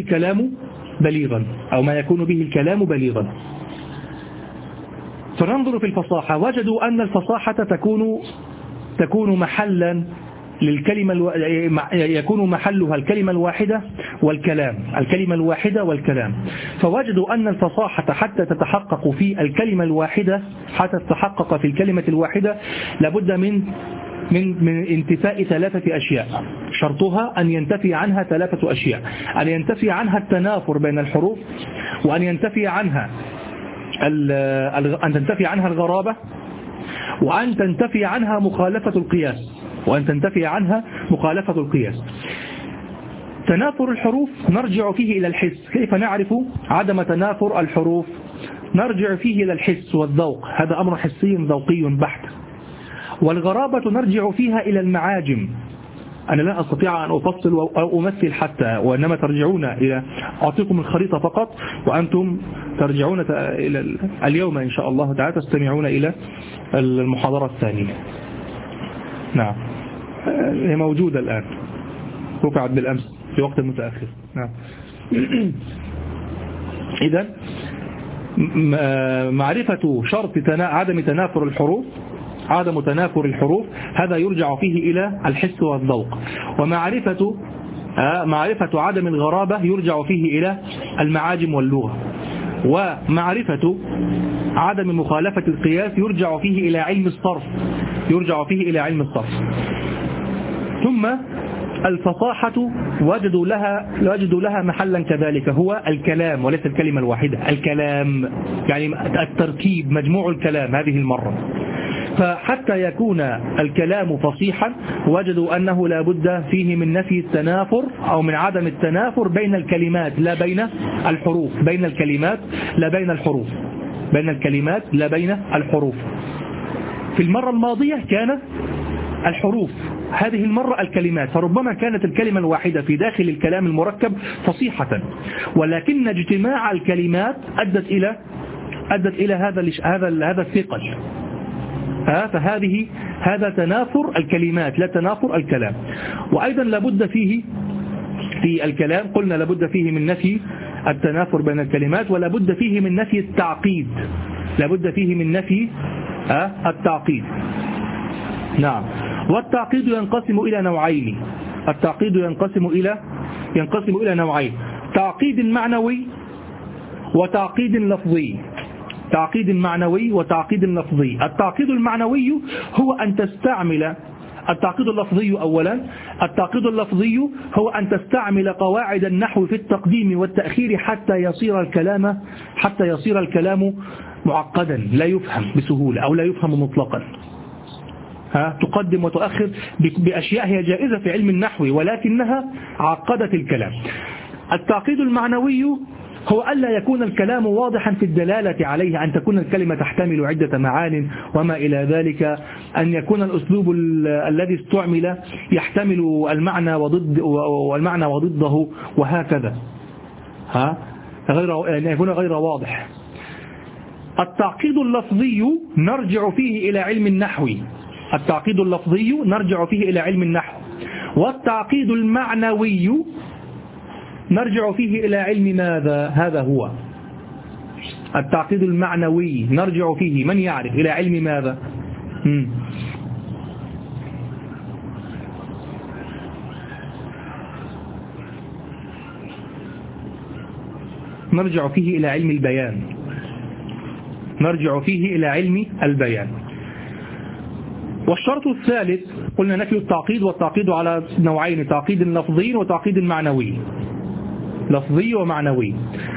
Speaker 1: الكلام بليغا، فننظر في الفصاحة. وجدوا أن الفصاحة تكون محلا للكلمة، يكون محلها الكلمة الواحدة والكلام. فوجدوا أن الفصاحة حتى تتحقق في الكلمة الواحدة لابد من انتفاء 3 أشياء. شرطها أن ينتفي عنها 3 أشياء: أن ينتفي عنها التنافر بين الحروف، وأن تنتفي عنها الغرابة، وأن تنتفي عنها مخالفة القياس. تنافر الحروف نرجع فيه إلى الحس. كيف نعرف عدم تنافر الحروف؟ نرجع فيه إلى الحس والذوق، هذا أمر حسي ذوقي بحت. والغرابة نرجع فيها إلى المعاجم. أنا لا أستطيع أن أفصل أو أمثل حتى، وإنما ترجعون إلى أعطيكم الخريطة فقط، وأنتم ترجعون إلى اليوم إن شاء الله تعالى تستمعون إلى المحاضرة الثانية. نعم، هي موجودة الآن، رفعت بالأمس في وقت متأخر. نعم. إذن معرفة شرط عدم تنافر الحروف هذا يرجع فيه إلى الحس والذوق. ومعرفة عدم الغرابة يرجع فيه إلى المعاجم واللغة. ومعرفة عدم مخالفة القياس يرجع فيه إلى علم الصرف. ثم الفصاحة وجدوا لها محلا كذلك، هو الكلام وليس الكلمة الواحدة. الكلام يعني التركيب، مجموع الكلام هذه المرة. فحتى يكون الكلام فصيحا وجدوا أنه لا بد فيه من نفي التنافر أو من عدم التنافر بين الكلمات لا بين الحروف، بين الكلمات لا بين الحروف. في المرة الماضية كان الحروف، هذه المرة الكلمات. فربما كانت الكلمة الواحدة في داخل الكلام المركب فصيحة، ولكن اجتماع الكلمات أدت إلى هذا الثقل. هذا تنافر الكلمات لا تنافر الكلام. وأيضا لابد فيه في الكلام، قلنا لابد فيه من نفي التنافر بين الكلمات، ولابد فيه من نفي التعقيد، نعم. والتعقيد ينقسم إلى نوعين. تعقيد معنوي وتعقيد لفظي. التعقيد المعنوي هو أن تستعمل التعقيد اللفظي. أولا التعقيد اللفظي هو أن تستعمل قواعد النحو في التقديم والتأخير حتى يصير الكلام معقدا لا يفهم بسهولة أو لا يفهم مطلقا. تقدم وتؤخر بأشياء هي جائزة في علم النحو ولكنها عقدت الكلام. التعقيد المعنوي هو ألا يكون الكلام واضحا في الدلالة عليه، أن تكون الكلمة تحتمل عدة معان وما إلى ذلك، أن يكون الأسلوب الذي استعمل يحتمل المعنى وضده وهكذا، أن يكون غير واضح. التعقيد اللفظي نرجع فيه إلى علم النحو. والتعقيد المعنوي نرجع فيه إلى علم ماذا؟ هذا هو التعقيد المعنوي نرجع فيه من يعرف إلى علم ماذا؟ نرجع فيه إلى علم البيان. نرجع فيه إلى علم البيان. والشرط الثالث قلنا نفي التعقيد، والتعقيد على نوعين: تعقيد لفظي وتعقيد معنوي. لفظي ومعنوي.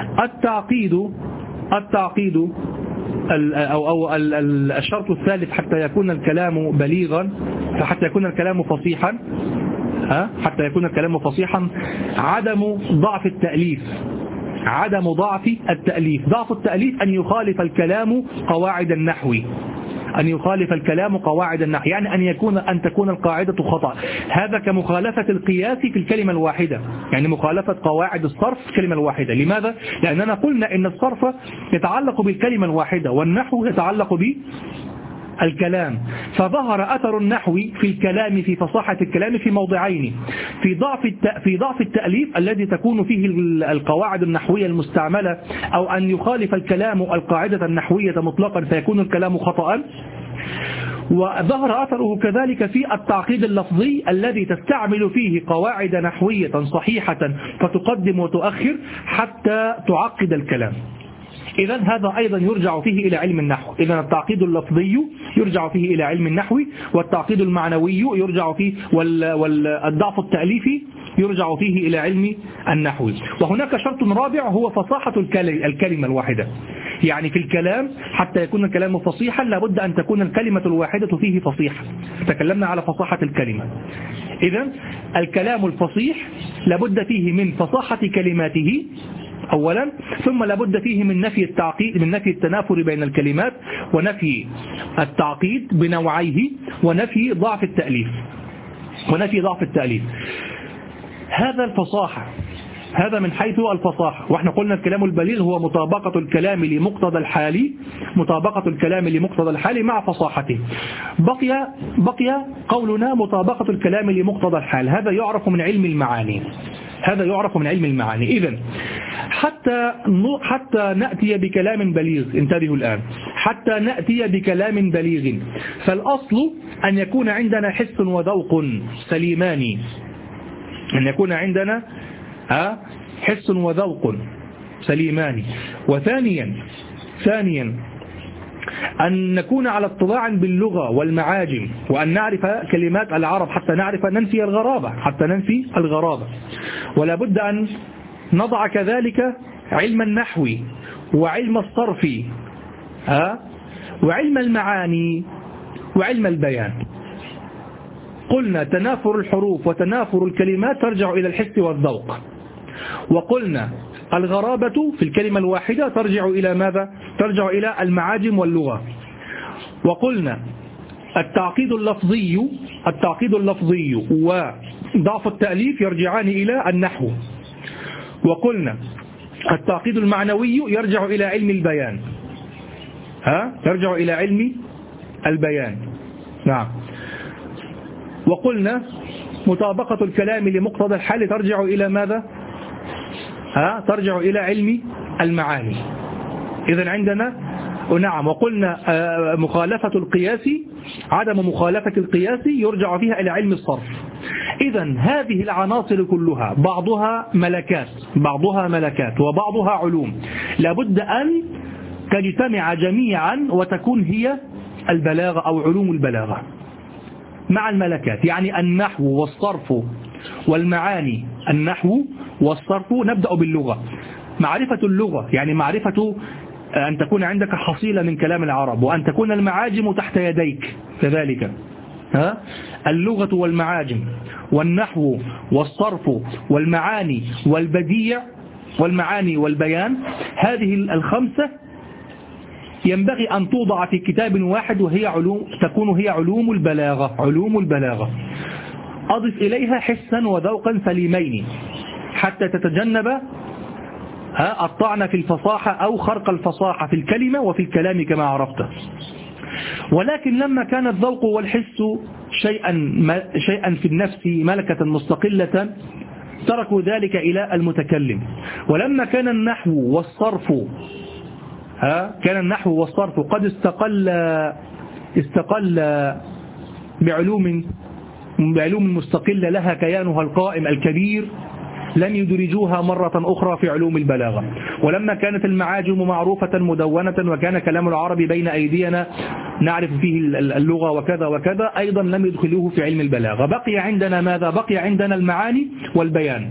Speaker 1: التعقيد أو الشرط الثالث حتى يكون الكلام بليغا، حتى يكون الكلام فصيحا، حتى يكون الكلام فصيحا عدم ضعف التأليف. عدم ضعف التأليف. ضعف التأليف أن يخالف الكلام قواعد النحو. أن يخالف الكلام قواعد النحو، يعني أن تكون القاعدة خطأ. هذا كمخالفة القياس في الكلمة الواحدة، يعني مخالفة قواعد الصرف في الكلمة الواحدة. لماذا؟ لأننا قلنا إن الصرف يتعلق بالكلمة الواحدة والنحو يتعلق بالكلام، فظهر أثر النحو في الكلام، في فصاحة الكلام، في موضعين: في ضعف التأليف الذي تكون فيه القواعد النحوية المستعملة، أو أن يخالف الكلام القاعدة النحوية مطلقا فيكون الكلام خطأ. وظهر أثره كذلك في التعقيد اللفظي الذي تستعمل فيه قواعد نحوية صحيحة فتقدم وتؤخر حتى تعقد الكلام. إذن هذا أيضا يرجع فيه إلى علم النحو. إذن التعقيد اللفظي يرجع فيه إلى علم النحو، والتعقيد المعنوي يرجع فيه، والضعف التأليفي يرجع فيه إلى علم النحو. وهناك شرط رابع هو فصاحة الكلمة الواحدة. يعني في الكلام حتى يكون الكلام فصيحا لابد أن تكون الكلمة الواحدة فيه فصيحة. تكلمنا على فصاحة الكلمة. إذن الكلام الفصيح لابد فيه من فصاحة كلماته أولا، ثم لابد فيه من نفي التعقيد، من نفي التنافر بين الكلمات، ونفي التعقيد بنوعيه، ونفي ضعف التأليف. هذا الفصاحة، هذا من حيث الفصاحة. واحنا قلنا الكلام البليغ هو مطابقة الكلام لمقتضى الحال، مطابقة الكلام لمقتضى الحال مع فصاحته. بقي قولنا مطابقة الكلام لمقتضى الحال. هذا يعرف من علم المعاني. إذن حتى نأتي بكلام بليغ، انتبهوا الآن، حتى نأتي بكلام بليغ، فالأصل أن يكون عندنا حس وذوق سليمان. أن يكون عندنا حس وذوق سليمان. ثانيا أن نكون على اطلاع باللغة والمعاجم، وأن نعرف كلمات العرب حتى نعرف ننفي الغرابة. ولا بد أن نضع كذلك علم النحو وعلم الصرف وعلم المعاني وعلم البيان. قلنا تنافر الحروف وتنافر الكلمات ترجع إلى الحس والذوق، وقلنا الغرابة في الكلمة الواحدة ترجع إلى ماذا؟ ترجع إلى المعاجم واللغة. وقلنا التعقيد اللفظي وضعف التأليف يرجعان إلى النحو. وقلنا التعقيد المعنوي يرجع إلى علم البيان، يرجع إلى علم البيان. نعم. وقلنا مطابقة الكلام لمقتضى الحال ترجع إلى ماذا؟ ترجع إلى علم المعاني. إذن عندنا نعم. وقلنا مخالفة القياس، عدم مخالفة القياس يرجع فيها إلى علم الصرف. إذن هذه العناصر كلها بعضها ملكات وبعضها علوم، لابد أن تجتمع جميعا وتكون هي البلاغة أو علوم البلاغة مع الملكات. يعني النحو والصرف والمعاني. النحو والصرف نبدأ باللغة. معرفة اللغة يعني معرفة أن تكون عندك حصيلة من كلام العرب، وأن تكون المعاجم تحت يديك كذلك. اللغة والمعاجم والنحو والصرف والمعاني والبديع والمعاني والبيان، هذه الخمسة ينبغي أن توضع في كتاب واحد، وهي تكون هي علوم البلاغة. أضف إليها حسا وذوقا سليمين حتى تتجنب الطعن في الفصاحة أو خرق الفصاحة في الكلمة وفي الكلام كما عرفت. ولكن لما كان الذوق والحس شيئا في النفس ملكة مستقلة تركوا ذلك إلى المتكلم. ولما كان النحو والصرف كان النحو والصرف قد استقل بعلوم مستقلة لها كيانها القائم الكبير، لم يدرجوها مرة أخرى في علوم البلاغة. ولما كانت المعاجم معروفة مدونة وكان كلام العرب بين أيدينا نعرف فيه اللغة وكذا وكذا، أيضا لم يدخلوه في علم البلاغة. بقي عندنا ماذا؟ بقي عندنا المعاني والبيان،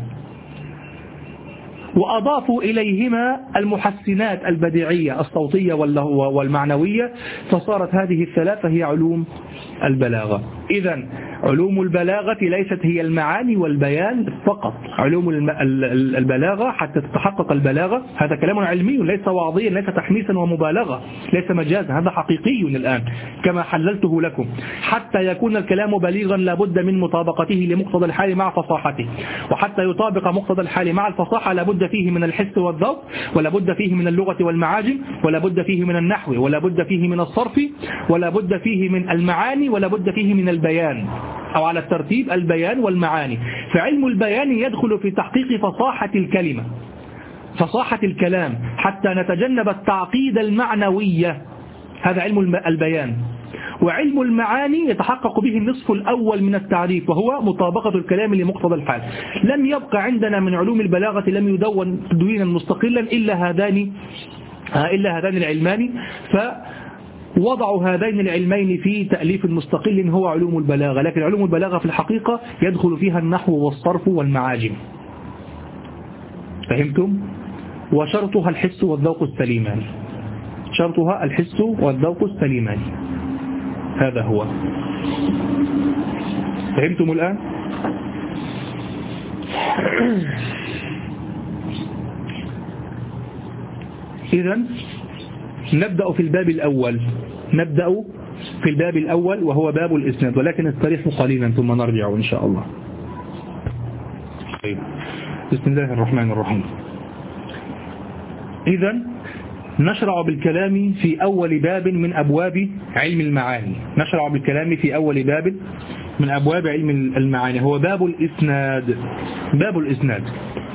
Speaker 1: وأضافوا إليهما المحسنات البديعية الصوتية والمعنوية، فصارت هذه الثلاثة هي علوم البلاغة. إذن علوم البلاغة ليست هي المعاني والبيان فقط. علوم البلاغة حتى تتحقق البلاغة، هذا كلام علمي ليس وعظيا، ليس تحميسا ومبالغة، ليس مجازا، هذا حقيقي الآن كما حللته لكم. حتى يكون الكلام بليغا لابد من مطابقته لمقتضى الحال مع فصاحته، وحتى يطابق مقتضى الحال مع الفصاحة لابد فيه من الحس والذوق، ولابد فيه من اللغة والمعاجم، ولابد فيه من النحو، ولابد فيه من الصرف، ولابد فيه من المعاني، ولابد فيه من البيان، أو على الترتيب البيان والمعاني. فعلم البيان يدخل في تحقيق فصاحة الكلمة، فصاحة الكلام، حتى نتجنب التعقيد المعنوية، هذا علم البيان. وعلم المعاني يتحقق به النصف الأول من التعريف، وهو مطابقة الكلام لمقتضى الحال. لم يبقى عندنا من علوم البلاغة لم يدون تدوينا مستقلا إلا هذان العلمان، وضعوا هذين العلمين في تأليف مستقل هو علوم البلاغة. لكن علوم البلاغة في الحقيقة يدخل فيها النحو والصرف والمعاجم. فهمتم؟ وشرطها الحس والذوق السليمان، شرطها الحس والذوق السليمان، هذا هو. فهمتم الآن؟ إذن نبدأ في الباب الأول، وهو باب الإسناد، ولكن استريحوا قليلا ثم نرجع إن شاء الله. بسم الله الرحمن الرحيم. إذن نشرع بالكلام في أول باب من أبواب علم المعاني، نشرع بالكلام في أول باب من أبواب علم المعاني، هو باب الإسناد. باب الإسناد،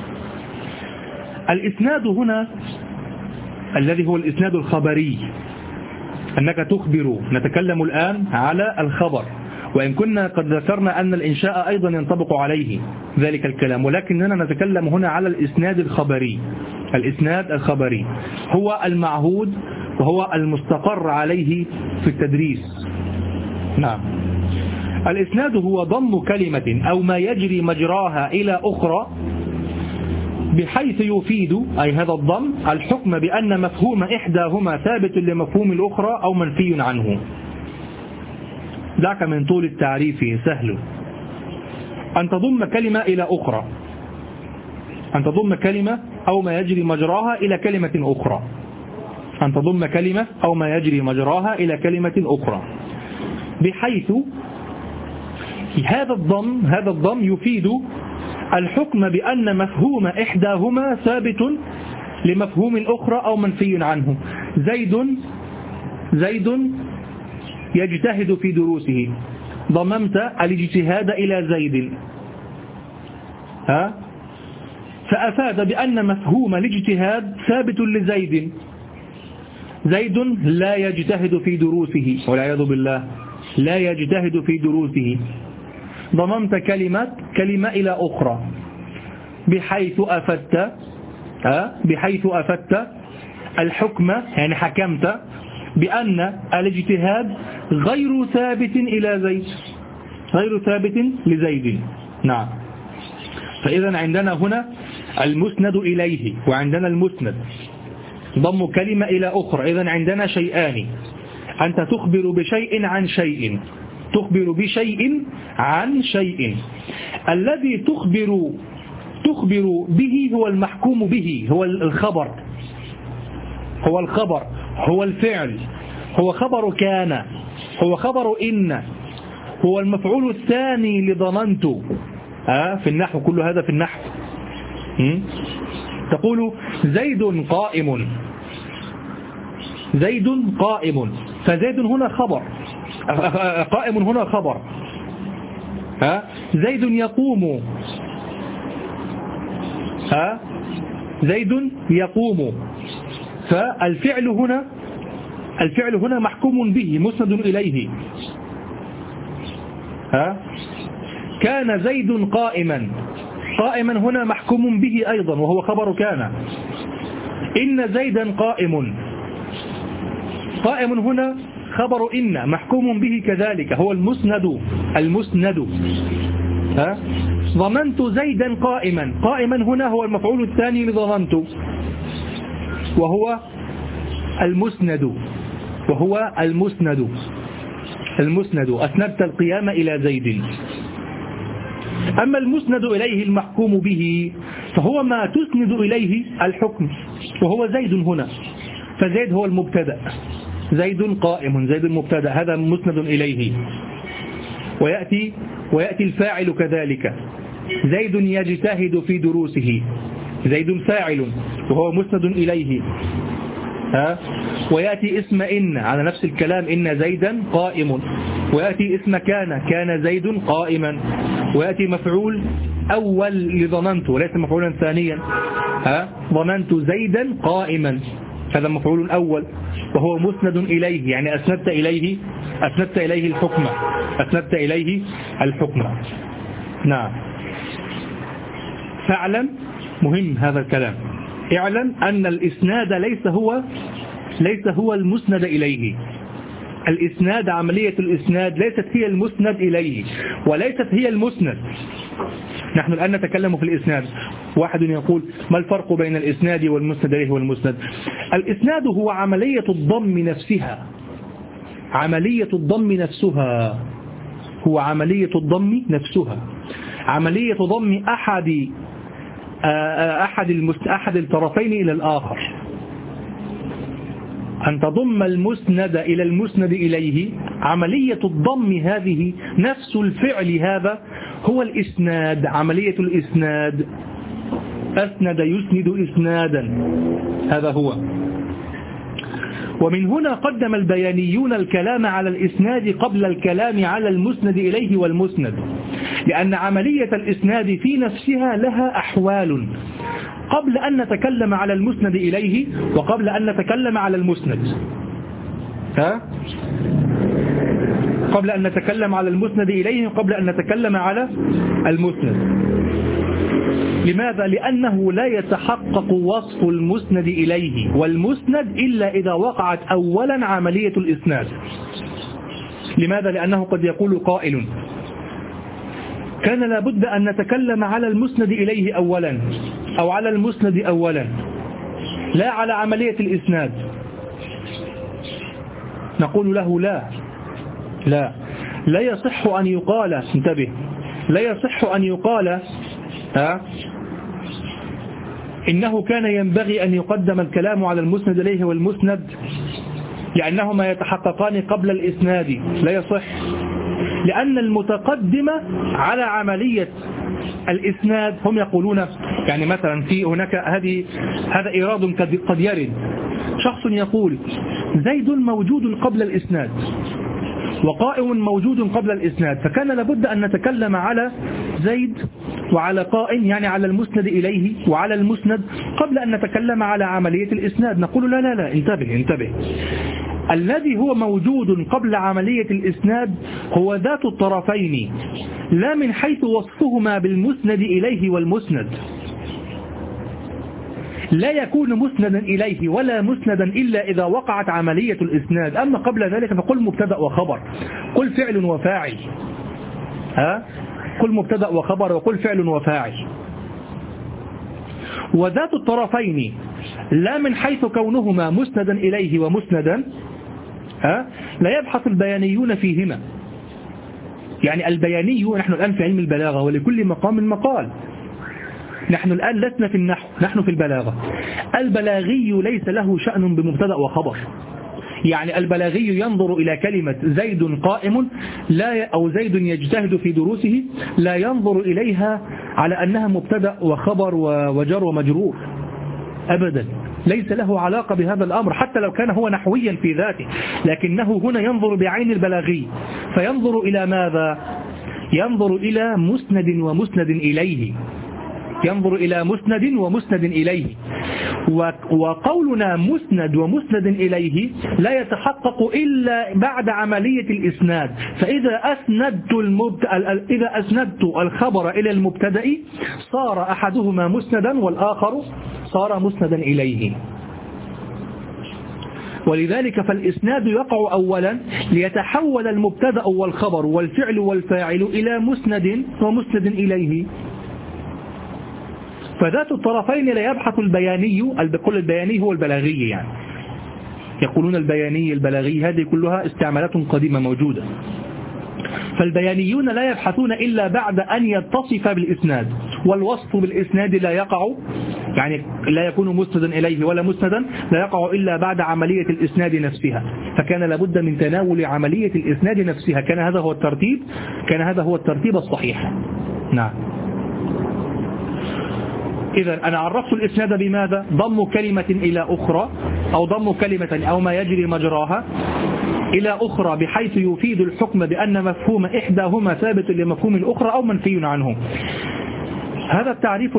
Speaker 1: الإسناد هنا الذي هو الإسناد الخبري، أنك تخبر. نتكلم الآن على الخبر، وإن كنا قد ذكرنا أن الإنشاء أيضا ينطبق عليه ذلك الكلام، ولكننا نتكلم هنا على الإسناد الخبري. الإسناد الخبري هو المعهود وهو المستقر عليه في التدريس. نعم، الإسناد هو ضم كلمة أو ما يجري مجراها إلى أخرى بحيث يفيد، أي هذا الضم، الحكم بأن مفهوم إحداهما ثابت لمفهوم الأخرى أو منفي عنه. دعك من طول التعريف، سهل. أن تضم كلمة إلى أخرى، أن تضم كلمة أو ما يجري مجراها إلى كلمة أخرى، أن تضم كلمة أو ما يجري مجراها إلى كلمة أخرى، بحيث هذا الضم يفيد الحكم بأن مفهوم إحداهما ثابت لمفهوم الأخرى أو منفي عنه. زيد يجتهد في دروسه، ضممت الاجتهاد إلى زيد، فأفاد بأن مفهوم الاجتهاد ثابت لزيد. زيد لا يجتهد في دروسه والعياذ بالله، لا يجتهد في دروسه، ضممت كلمة إلى أخرى بحيث أفدت الحكم، يعني حكمت بأن الاجتهاد غير ثابت إلى زيد، غير ثابت لزيد. نعم، فإذا عندنا هنا المسند إليه وعندنا المسند، ضم كلمة إلى أخرى. إذا عندنا شيئان، أنت تخبر بشيء عن شيء، تخبر بشيء عن شيء. الذي تخبر به هو المحكوم به، هو الخبر، هو الفعل، هو خبر كان، هو خبر إن، هو المفعول الثاني لضمنت. في النحو، كل هذا في النحو. تقول زيد قائم، زيد قائم، فزيد هنا خبر، قائم هنا خبر. زيد يقوم، زيد يقوم، فالفعل هنا محكوم به مسند إليه. كان زيد قائما هنا محكوم به أيضا وهو خبر كان. إن زيدا قائم هنا خبر إن محكوم به كذلك هو المسند. ظننت زيدا قائما هنا هو المفعول الثاني لظننت وهو المسند أسندت القيام إلى زيد. أما المسند إليه المحكوم به فهو ما تسند إليه الحكم وهو زيد هنا، فزيد هو المبتدأ، زيد قائم، زيد المبتدأ، هذا مسند إليه. ويأتي الفاعل كذلك، زيد يجتهد في دروسه، زيد فاعل وهو مسند إليه. ويأتي اسم إن على نفس الكلام، إن زيدا قائم. ويأتي اسم كان زيد قائما. ويأتي مفعول أول لظننت وليس مفعولا ثانيا. ظننت زيدا قائما، هذا مفعول أول وهو مسند إليه، يعني أسندت إليه الحكم. نعم. فاعلم، مهم هذا الكلام، اعلم أن الإسناد ليس هو المسند إليه. الإسناد، عملية الإسناد ليست هي المسند إليه وليست هي المسند. نحن الآن نتكلم في الإسناد. واحد يقول ما الفرق بين الإسناد والمسند إليه والمسند؟ الإسناد هو عملية الضم نفسها، عملية ضم أحد الطرفين إلى الآخر. أن تضم المسند إلى المسند إليه، عملية الضم هذه نفس الفعل هذا هو الإسناد، عملية الإسناد. أسند يسند إسنادا، هذا هو. ومن هنا قدم البيانيون الكلام على الإسناد قبل الكلام على المسند إليه والمسند، لأن عملية الإسناد في نفسها لها أحوال قبل أن نتكلم على المسند إليه وقبل أن نتكلم على المسند. قبل أن نتكلم على المسند إليه وقبل أن نتكلم على المسند. لماذا؟ لأنه لا يتحقق وصف المسند إليه والمسند إلا إذا وقعت أولا عملية الإسناد. لماذا؟ لأنه قد يقول قائل كان لابد أن نتكلم على المسند إليه أولا أو على المسند أولا، لا على عملية الإسناد. نقول له لا يصح أن يقال، انتبه، لا يصح أن يقال إنه كان ينبغي أن يقدم الكلام على المسند إليه والمسند لأنهما يتحققان قبل الإسناد. لا يصح، لأن المتقدم على عملية الإسناد هم يقولون، يعني مثلا في هناك هذا إيراد قد يرد، شخص يقول زيد موجود قبل الإسناد وقائم موجود قبل الإسناد، فكان لابد أن نتكلم على زيد وعلى قائم، يعني على المسند إليه وعلى المسند قبل أن نتكلم على عملية الإسناد. نقول لا، انتبه. الذي هو موجود قبل عملية الإسناد هو ذات الطرفين، لا من حيث وصفهما بالمسند إليه والمسند. لا يكون مسندا إليه ولا مسندا إلا إذا وقعت عملية الإسناد. أما قبل ذلك فقل مبتدأ وخبر، قل فعل وفاعل، قل مبتدأ وخبر وقل فعل وفاعل. وذات الطرفين لا من حيث كونهما مسندا إليه ومسندا لا يبحث البيانيون فيهما. يعني البياني، نحن الآن في علم البلاغة ولكل مقام مقال، نحن الآن لسنا في النحو، نحن في البلاغة. البلاغي ليس له شأن بمبتدأ وخبر، يعني البلاغي ينظر إلى كلمة زيد قائم أو زيد يجتهد في دروسه، لا ينظر إليها على أنها مبتدأ وخبر وجر ومجرور أبدا، ليس له علاقة بهذا الأمر، حتى لو كان هو نحويا في ذاته، لكنه هنا ينظر بعين البلاغي، فينظر إلى ماذا؟ ينظر إلى مسند ومسند إليه. ينظر إلى مسند ومسند إليه، وقولنا مسند ومسند إليه لا يتحقق إلا بعد عملية الإسناد. فإذا أسندت الخبر إلى المبتدأ صار أحدهما مسندا والآخر صار مسندا إليه. ولذلك فالإسناد يقع أولا ليتحول المبتدأ والخبر والفعل والفاعل إلى مسند ومسند إليه. فذات الطرفين لا يبحث البياني، كل البياني هو البلاغي، يعني يقولون البياني البلاغي، هذه كلها استعمالات قديمة موجودة. فالبيانيون لا يبحثون إلا بعد أن يتصف بالإسناد، والوصف بالإسناد لا يقع، يعني لا يكون مسندا إليه ولا مسندا، لا يقع إلا بعد عملية الإسناد نفسها. فكان لابد من تناول عملية الإسناد نفسها، كان هذا هو الترتيب الصحيح. نعم. إذا أنا عرفت الإسناد بماذا؟ ضم كلمة إلى أخرى، أو ضم كلمة أو ما يجري مجراها إلى أخرى بحيث يفيد الحكم بأن مفهوم إحداهما ثابت لمفهوم الأخرى أو منفي عنه. هذا التعريف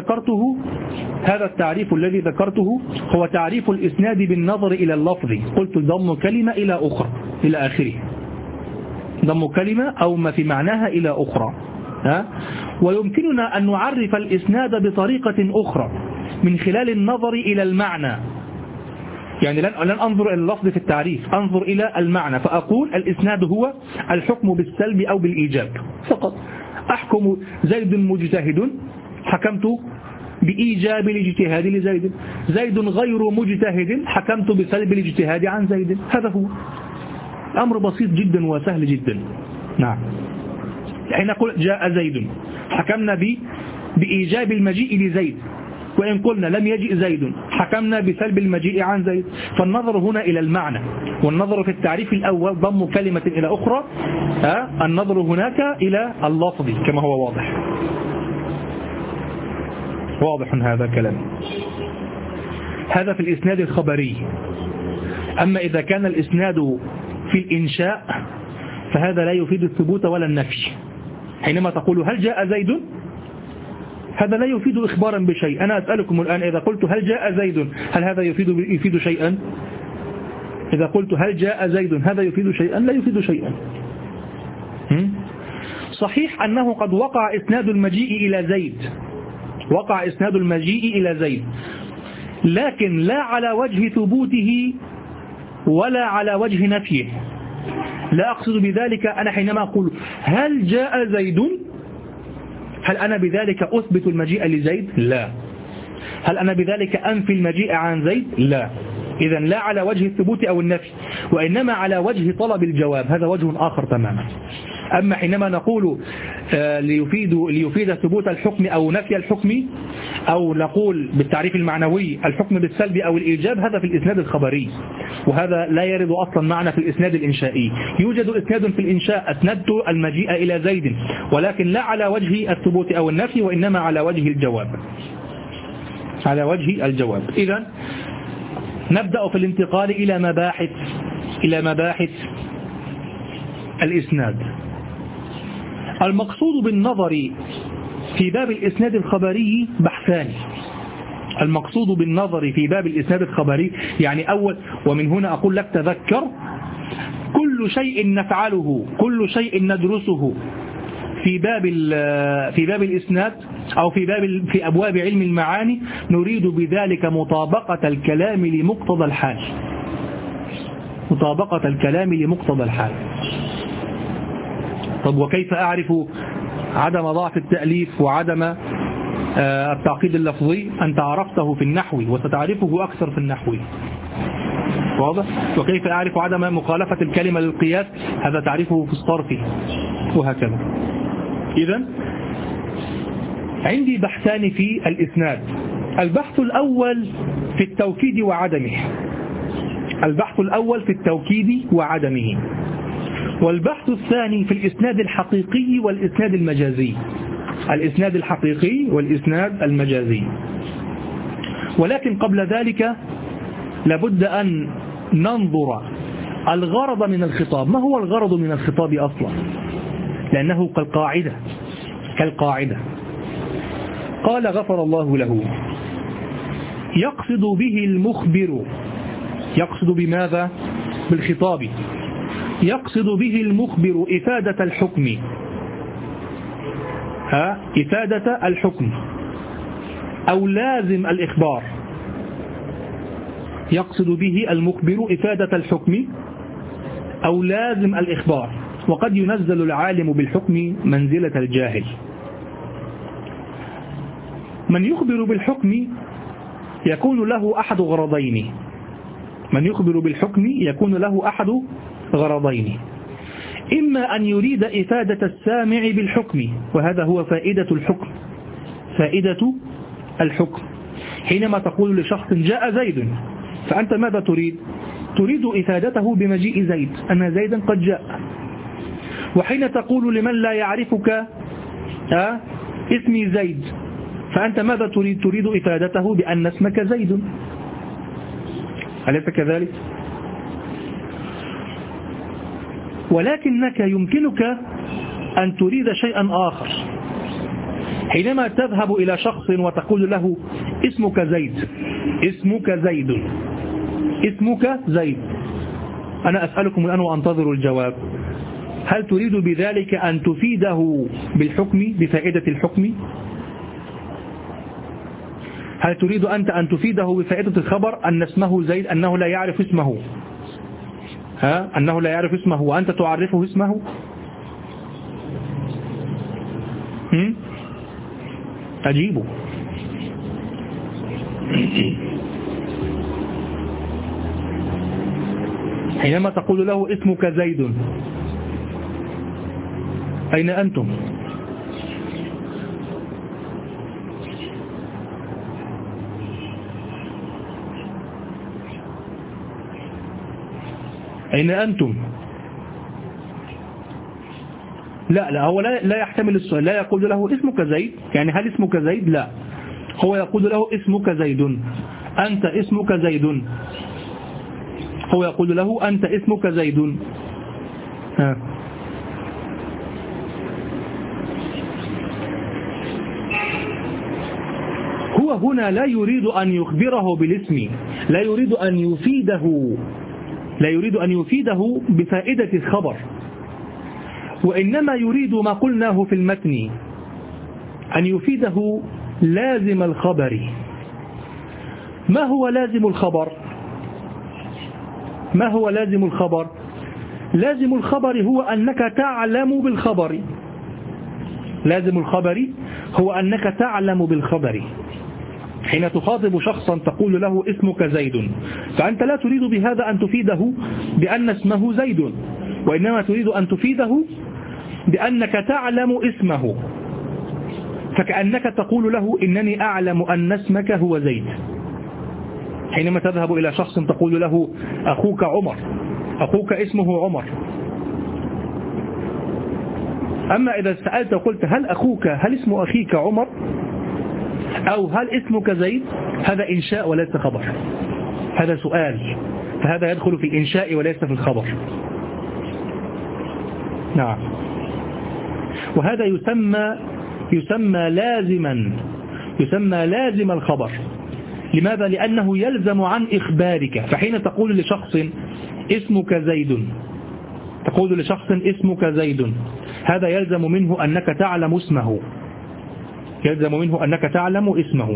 Speaker 1: الذي ذكرته هو تعريف الإسناد بالنظر إلى اللفظ. قلت ضم كلمة إلى أخرى إلى آخره، ضم كلمة أو ما في معناها إلى أخرى. ويمكننا أن نعرف الإسناد بطريقة أخرى من خلال النظر إلى المعنى، يعني لن أنظر إلى اللفظ في التعريف، أنظر إلى المعنى، فأقول الإسناد هو الحكم بالسلب أو بالإيجاب فقط. أحكم زيد مجتهد، حكمت بإيجاب الاجتهاد لزيد. زيد غير مجتهد، حكمت بسلب الاجتهاد عن زيد. هذا هو أمر بسيط جدا وسهل جدا. نعم. حين نقول جاء زيد حكمنا بإيجاب المجيء لزيد، وإن قلنا لم يجئ زيد حكمنا بسلب المجيء عن زيد. فالنظر هنا إلى المعنى، والنظر في التعريف الأول ضم كلمة إلى أخرى، النظر هناك إلى اللفظ كما هو واضح هذا كلام. هذا في الإسناد الخبري. أما إذا كان الإسناد في الإنشاء فهذا لا يفيد الثبوت ولا النفي. حينما تقول هل جاء زيد، هذا لا يفيد إخبارا بشيء. أنا أسألكم الآن إذا قلت هل جاء زيد، هل هذا يفيد شيئا؟ إذا قلت هل جاء زيد هذا يفيد شيئا؟ لا يفيد شيئا. صحيح أنه قد وقع إسناد المجيء إلى زيد، لكن لا على وجه ثبوته ولا على وجه نفيه. لا أقصد بذلك أنا حينما أقول هل جاء زيد، هل أنا بذلك أثبت المجيء لزيد؟ لا. هل أنا بذلك أنفي المجيء عن زيد؟ لا. إذا لا على وجه الثبوت أو النفي، وإنما على وجه طلب الجواب، هذا وجه آخر تماما. أما حينما نقول ليفيد ثبوت الحكم أو نفي الحكم، أو نقول بالتعريف المعنوي الحكم بالسلب أو الإيجاب، هذا في الإسناد الخبري، وهذا لا يرد أصلا معنا في الإسناد الإنشائي. يوجد إسناد في الإنشاء أسندت المجيء إلى زيد، ولكن لا على وجه الثبوت أو النفي، وإنما على وجه الجواب. إذن نبدأ في الانتقال إلى مباحث الإسناد. المقصود بالنظر في باب الإسناد الخبري بحثان. المقصود بالنظر في باب الإسناد الخبري يعني أول، ومن هنا أقول لك تذكر كل شيء نفعله، كل شيء ندرسه في باب الإسناد أو في أبواب علم المعاني نريد بذلك مطابقة الكلام لمقتضى الحال. طب وكيف أعرف عدم ضعف التأليف وعدم التعقيد اللفظي؟ أنت عرفته في النحو وستعرفه أكثر في النحو، واضح؟ وكيف أعرف عدم مخالفة الكلمة للقياس؟ هذا تعرفه في الصرف، وهكذا. إذن عندي بحثان في الإسناد. البحث الأول في التوكيد وعدمه، والبحث الثاني في الإسناد الحقيقي والإسناد المجازي. ولكن قبل ذلك لابد أن ننظر الغرض من الخطاب. ما هو الغرض من الخطاب أصلا؟ لأنه كالقاعدة قال غفر الله له. يقصد به المخبر، يقصد بماذا؟ بالخطاب. يقصد به المخبر إفادة الحكم، إفادة الحكم أو لازم الإخبار. يقصد به المخبر إفادة الحكم أو لازم الإخبار. وقد ينزل العالم بالحكم منزلة الجاهل. من يخبر بالحكم يكون له أحد غرضين. من يخبر بالحكم يكون له أحد غرضين: إما أن يريد إفادة السامع بالحكم، وهذا هو فائدة الحكم. فائدة الحكم حينما تقول لشخص جاء زيد، فأنت ماذا تريد؟ تريد إفادته بمجيء زيد، أن زيدا قد جاء. وحين تقول لمن لا يعرفك اسمي زيد، فأنت ماذا تريد؟ تريد إفادته بأن اسمك زيد، أليس كذلك؟ ولكنك يمكنك أن تريد شيئا آخر. حينما تذهب إلى شخص وتقول له اسمك زيد، اسمك زيد، اسمك زيد، أنا أسألكم الآن وأنتظر الجواب، هل تريد بذلك أن تفيده بالحكم، بفائدة الحكم؟ هل تريد أنت أن تفيده بفائدة الخبر أن اسمه زيد، أنه لا يعرف اسمه، أنه لا يعرف اسمه وأنت تعرفه اسمه؟ أجيبه. حينما تقول له اسمك زيد، أين أنتم؟ أين أنتم؟ لا هو لا يحتمل السؤال. لا يقول له اسمك زيد، يعني هل اسمك زيد؟ لا، هو يقول له اسمك زيد، أنت اسمك زيد. هو يقول له أنت اسمك زيد. هو هنا لا يريد أن يخبره بالاسم، لا يريد أن يفيده بفائدة الخبر، وإنما يريد ما قلناه في المتن، أن يفيده لازم الخبر. ما هو لازم الخبر؟ ما هو لازم الخبر؟ لازم الخبر هو أنك تعلم بالخبر. لازم الخبر هو أنك تعلم بالخبر. حين تخاطب شخصا تقول له اسمك زيد، فأنت لا تريد بهذا أن تفيده بأن اسمه زيد، وإنما تريد أن تفيده بأنك تعلم اسمه، فكأنك تقول له إنني أعلم أن اسمك هو زيد. حينما تذهب إلى شخص تقول له أخوك عمر، أخوك اسمه عمر. أما إذا سألت وقلت هل اسم أخيك عمر أو هل اسمك زيد، هذا إنشاء وليس خبر، هذا سؤال، فهذا يدخل في الإنشاء وليس في الخبر. نعم. وهذا يسمى لازم الخبر. لماذا؟ لأنه يلزم عن إخبارك. فحين تقول لشخص اسمك زيد، تقول لشخص اسمك زيد، هذا يلزم منه أنك تعلم اسمه، يلزم منه أنك تعلم اسمه.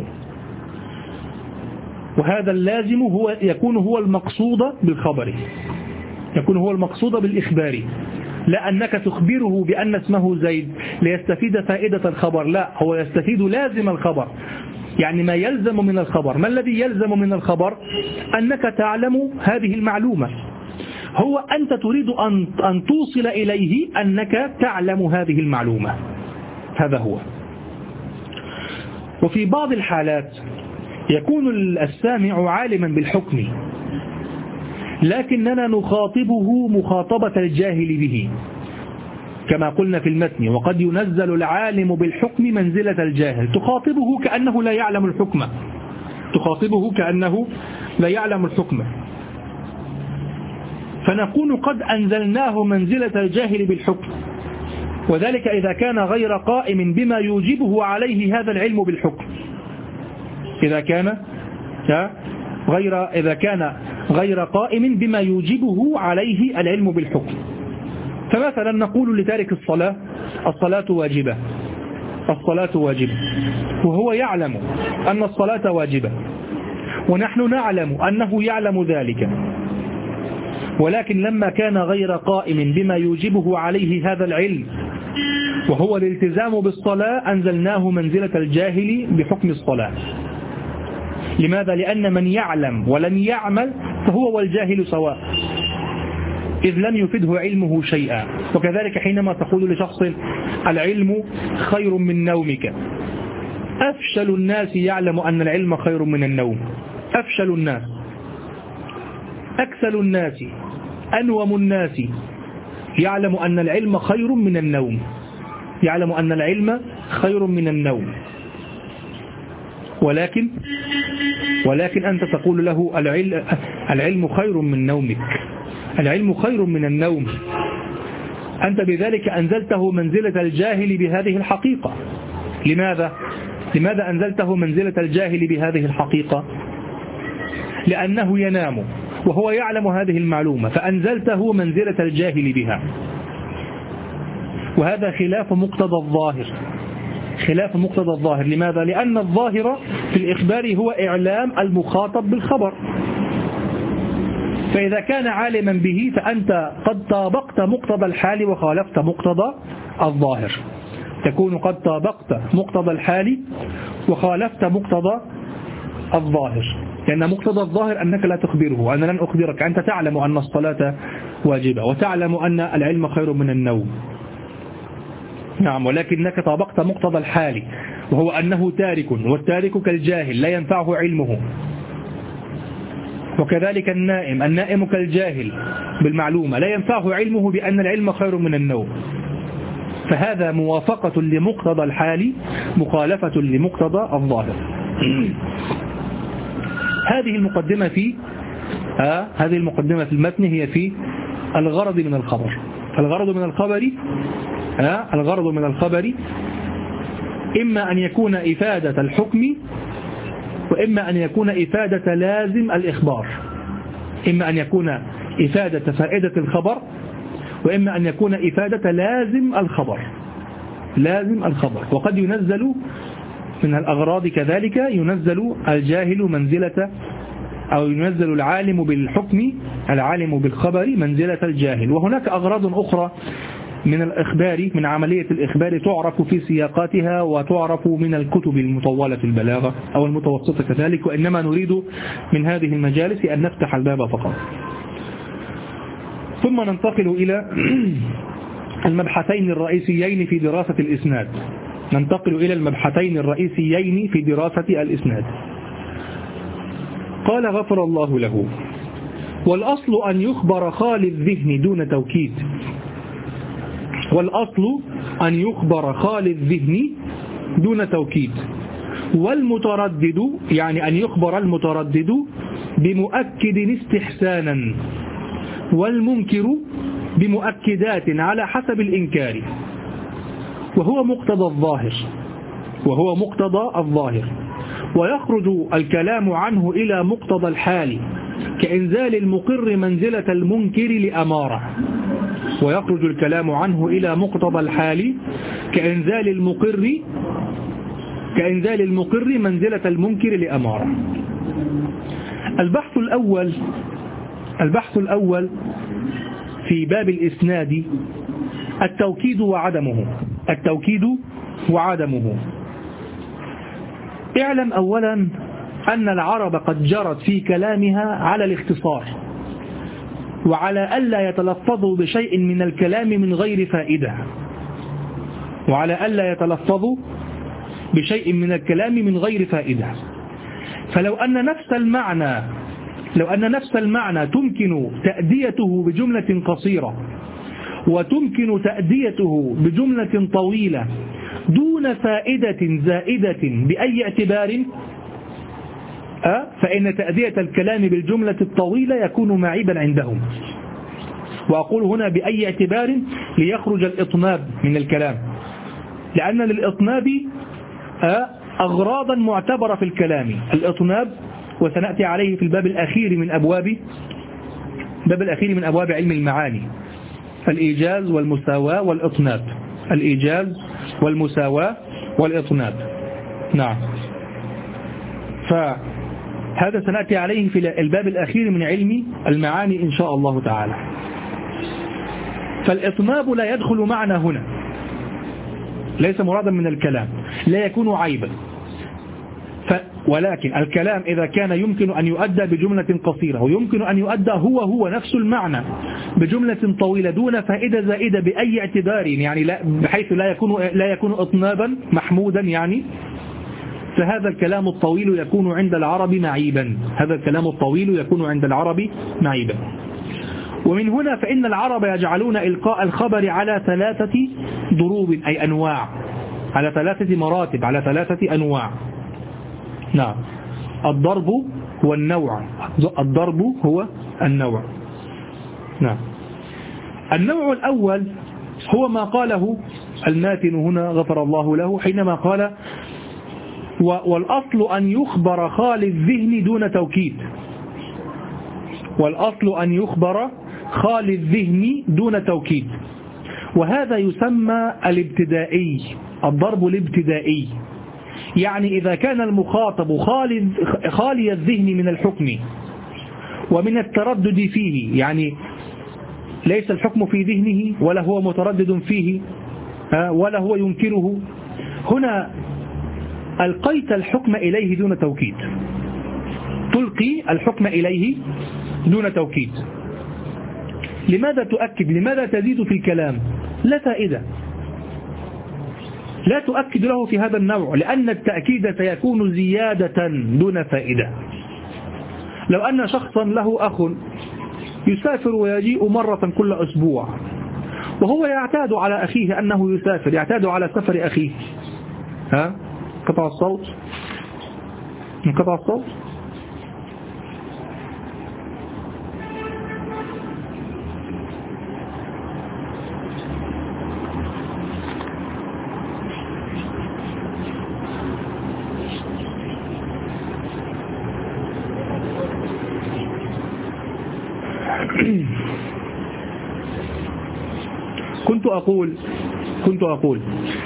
Speaker 1: وهذا اللازم يكون هو المقصود بالخبر، يكون هو المقصود بالإخبار، لا أنك تخبره بأن اسمه زيد ليستفيد فائدة الخبر، لا، هو يستفيد لازم الخبر، يعني ما يلزم من الخبر. ما الذي يلزم من الخبر؟ أنك تعلم هذه المعلومة. هو أنت تريد أن توصل إليه أنك تعلم هذه المعلومة، هذا هو. وفي بعض الحالات يكون السامع عالما بالحكم، لكننا نخاطبه مخاطبة الجاهل به، كما قلنا في المتن: وقد ينزل العالم بالحكم منزلة الجاهل. تخاطبه كأنه لا يعلم الحكم، تخاطبه كأنه لا يعلم الحكم، فنكون قد أنزلناه منزلة الجاهل بالحكم. وذلك إذا كان غير قائم بما يوجبه عليه هذا العلم بالحكم. إذا كان غير قائم بما يوجبه عليه العلم بالحكم. فمثلا نقول لتارك الصلاة: الصلاة واجبة، الصلاة واجبة، وهو يعلم أن الصلاة واجبة، ونحن نعلم أنه يعلم ذلك، ولكن لما كان غير قائم بما يوجبه عليه هذا العلم وهو الالتزام بالصلاة أنزلناه منزلة الجاهل بحكم الصلاة. لماذا؟ لأن من يعلم ولم يعمل فهو والجاهل سواء، إذ لم يفده علمه شيئا. وكذلك حينما تقول لشخص: العلم خير من نومك، أفشل الناس يعلم أن العلم خير من النوم، أفشل الناس، أكسل الناس، أنوم الناس يعلم أن العلم خير من النوم، يعلم أن العلم خير من النوم، ولكن أنت تقول له: العلم خير من نومك، العلم خير من النوم. أنت بذلك أنزلته منزلة الجاهل بهذه الحقيقة. لماذا أنزلته منزلة الجاهل بهذه الحقيقة؟ لأنه ينام وهو يعلم هذه المعلومة، فأنزلته منزلة الجاهل بها. وهذا خلاف مقتضى الظاهر، خلاف مقتضى الظاهر. لماذا؟ لأن الظاهر في الإخبار هو إعلام المخاطب بالخبر، فإذا كان عالما به فأنت قد طابقت مقتضى الحال وخالفت مقتضى الظاهر، تكون قد طابقت مقتضى الحال وخالفت مقتضى الظاهر، لأن مقتضى الظاهر أنك لا تخبره، أنا لن أخبرك، أنت تعلم أن الصلاة واجبة وتعلم أن العلم خير من النوم، نعم، ولكنك طابقت مقتضى الحال وهو أنه تارك، والتارك كالجاهل لا ينفعه علمه. وكذلك النائم كالجاهل بالمعلومة لا ينفعه علمه بأن العلم خير من النوم. فهذا موافقة لمقتضى الحال مخالفة لمقتضى الظاهر. هذه المقدمة في المتن هي في الغرض من الخبر. الغرض من الخبر إما أن يكون إفادة الحكم، وإما أن يكون إفادة لازم الإخبار، إما أن يكون إفادة فائدة الخبر، وإما أن يكون إفادة لازم الخبر. وقد ينزل من الأغراض كذلك، ينزل الجاهل منزلة، أو ينزل العالم بالحكم، العالم بالخبر منزلة الجاهل. وهناك أغراض أخرى من الإخبار، من عملية الإخبار، تعرف في سياقاتها وتعرف من الكتب المطولة في البلاغة أو المتوسطة كذلك، وإنما نريد من هذه المجالس أن نفتح الباب فقط. ثم ننتقل إلى المبحثين الرئيسيين في دراسة الإسناد. قال غفر الله له: والأصل أن يخبر خالي الذهن دون توكيد. والمتردد، يعني أن يخبر المتردد بمؤكد استحسانا، والمنكر بمؤكدات على حسب الإنكار، وهو مقتضى الظاهر. ويخرج الكلام عنه إلى مقتضى الحال كإنزال المقر منزلة المنكر لأمارة. ويخرج الكلام عنه إلى مقتضى الحال كإنزال المقر منزلة المنكر لأمارة. البحث الأول في باب الإسناد التوكيد وعدمه. اعلم أولا أن العرب قد جرت في كلامها على الاختصار، وعلى ألا يتلفظوا بشيء من الكلام من غير فائدة، فلو أن نفس المعنى تمكن تأديته بجملة قصيرة وتمكن تأديته بجملة طويلة دون فائدة زائدة بأي اعتبار، فإن تأدية الكلام بالجملة الطويلة يكون معيبا عندهم، وأقول هنا بأي اعتبار ليخرج الإطناب من الكلام، لأن للإطناب أغراضا معتبرة في الكلام. الإطناب وسنأتي عليه في الباب الأخير من أبواب علم المعاني، الإيجاز والمساواة والإطناب. الإيجاز والمساواة والإطناب. نعم، فهذا سنأتي عليه في الباب الأخير من علم المعاني إن شاء الله تعالى. فالإطناب لا يدخل معنا هنا، ليس مرادا من الكلام، لا يكون عيبا. ولكن الكلام إذا كان يمكن أن يؤدى بجملة قصيرة، ويمكن أن يؤدى هو نفس المعنى بجملة طويلة دون فائدة زائدة بأي اعتبار، يعني بحيث لا يكون إطنابا محمودا يعني، فهذا الكلام الطويل يكون عند العرب معيبا. هذا الكلام الطويل يكون عند العرب معيبا. ومن هنا فإن العرب يجعلون إلقاء الخبر على 3 ضروب، أي أنواع، على 3 مراتب، على 3 أنواع. نعم، الضرب هو النوع. الضرب هو النوع. نعم، النوع الأول هو ما قاله الماتن هنا غفر الله له حينما قال: والأصل أن يخبر خالي الذهن دون توكيد. والأصل أن يخبر خالي الذهن دون توكيد، وهذا يسمى الابتدائي، الضرب الابتدائي. يعني إذا كان المخاطب خالي الذهن من الحكم ومن التردد فيه، يعني ليس الحكم في ذهنه ولا هو متردد فيه ولا هو ينكره، هنا ألقيت الحكم إليه دون توكيد، تلقي الحكم إليه دون توكيد. لماذا تؤكد؟ لماذا تزيد في الكلام؟ لا فائدة، لا تؤكد له في هذا النوع، لأن التأكيد سيكون زيادة دون فائدة. لو أن شخصا له أخ يسافر ويجيء مرة كل أسبوع، وهو يعتاد على أخيه أنه يسافر، يعتاد على سفر أخيه. انقطع الصوت، انقطع الصوت. كنت أقول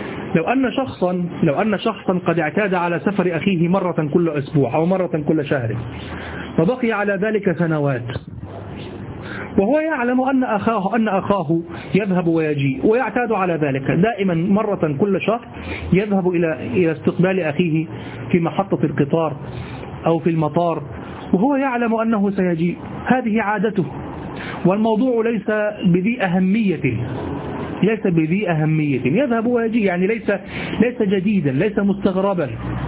Speaker 1: لو أن شخصا قد اعتاد على سفر أخيه مرة كل أسبوع أو مرة كل شهر، وبقي على ذلك سنوات، وهو يعلم أن أخاه يذهب ويجيء ويعتاد على ذلك دائما، مرة كل شهر يذهب إلى استقبال أخيه في محطة القطار أو في المطار، وهو يعلم أنه سيجيء، هذه عادته، والموضوع ليس بذي أهمية، يذهب ويجي، يعني ليس جديدا، ليس مستغربا.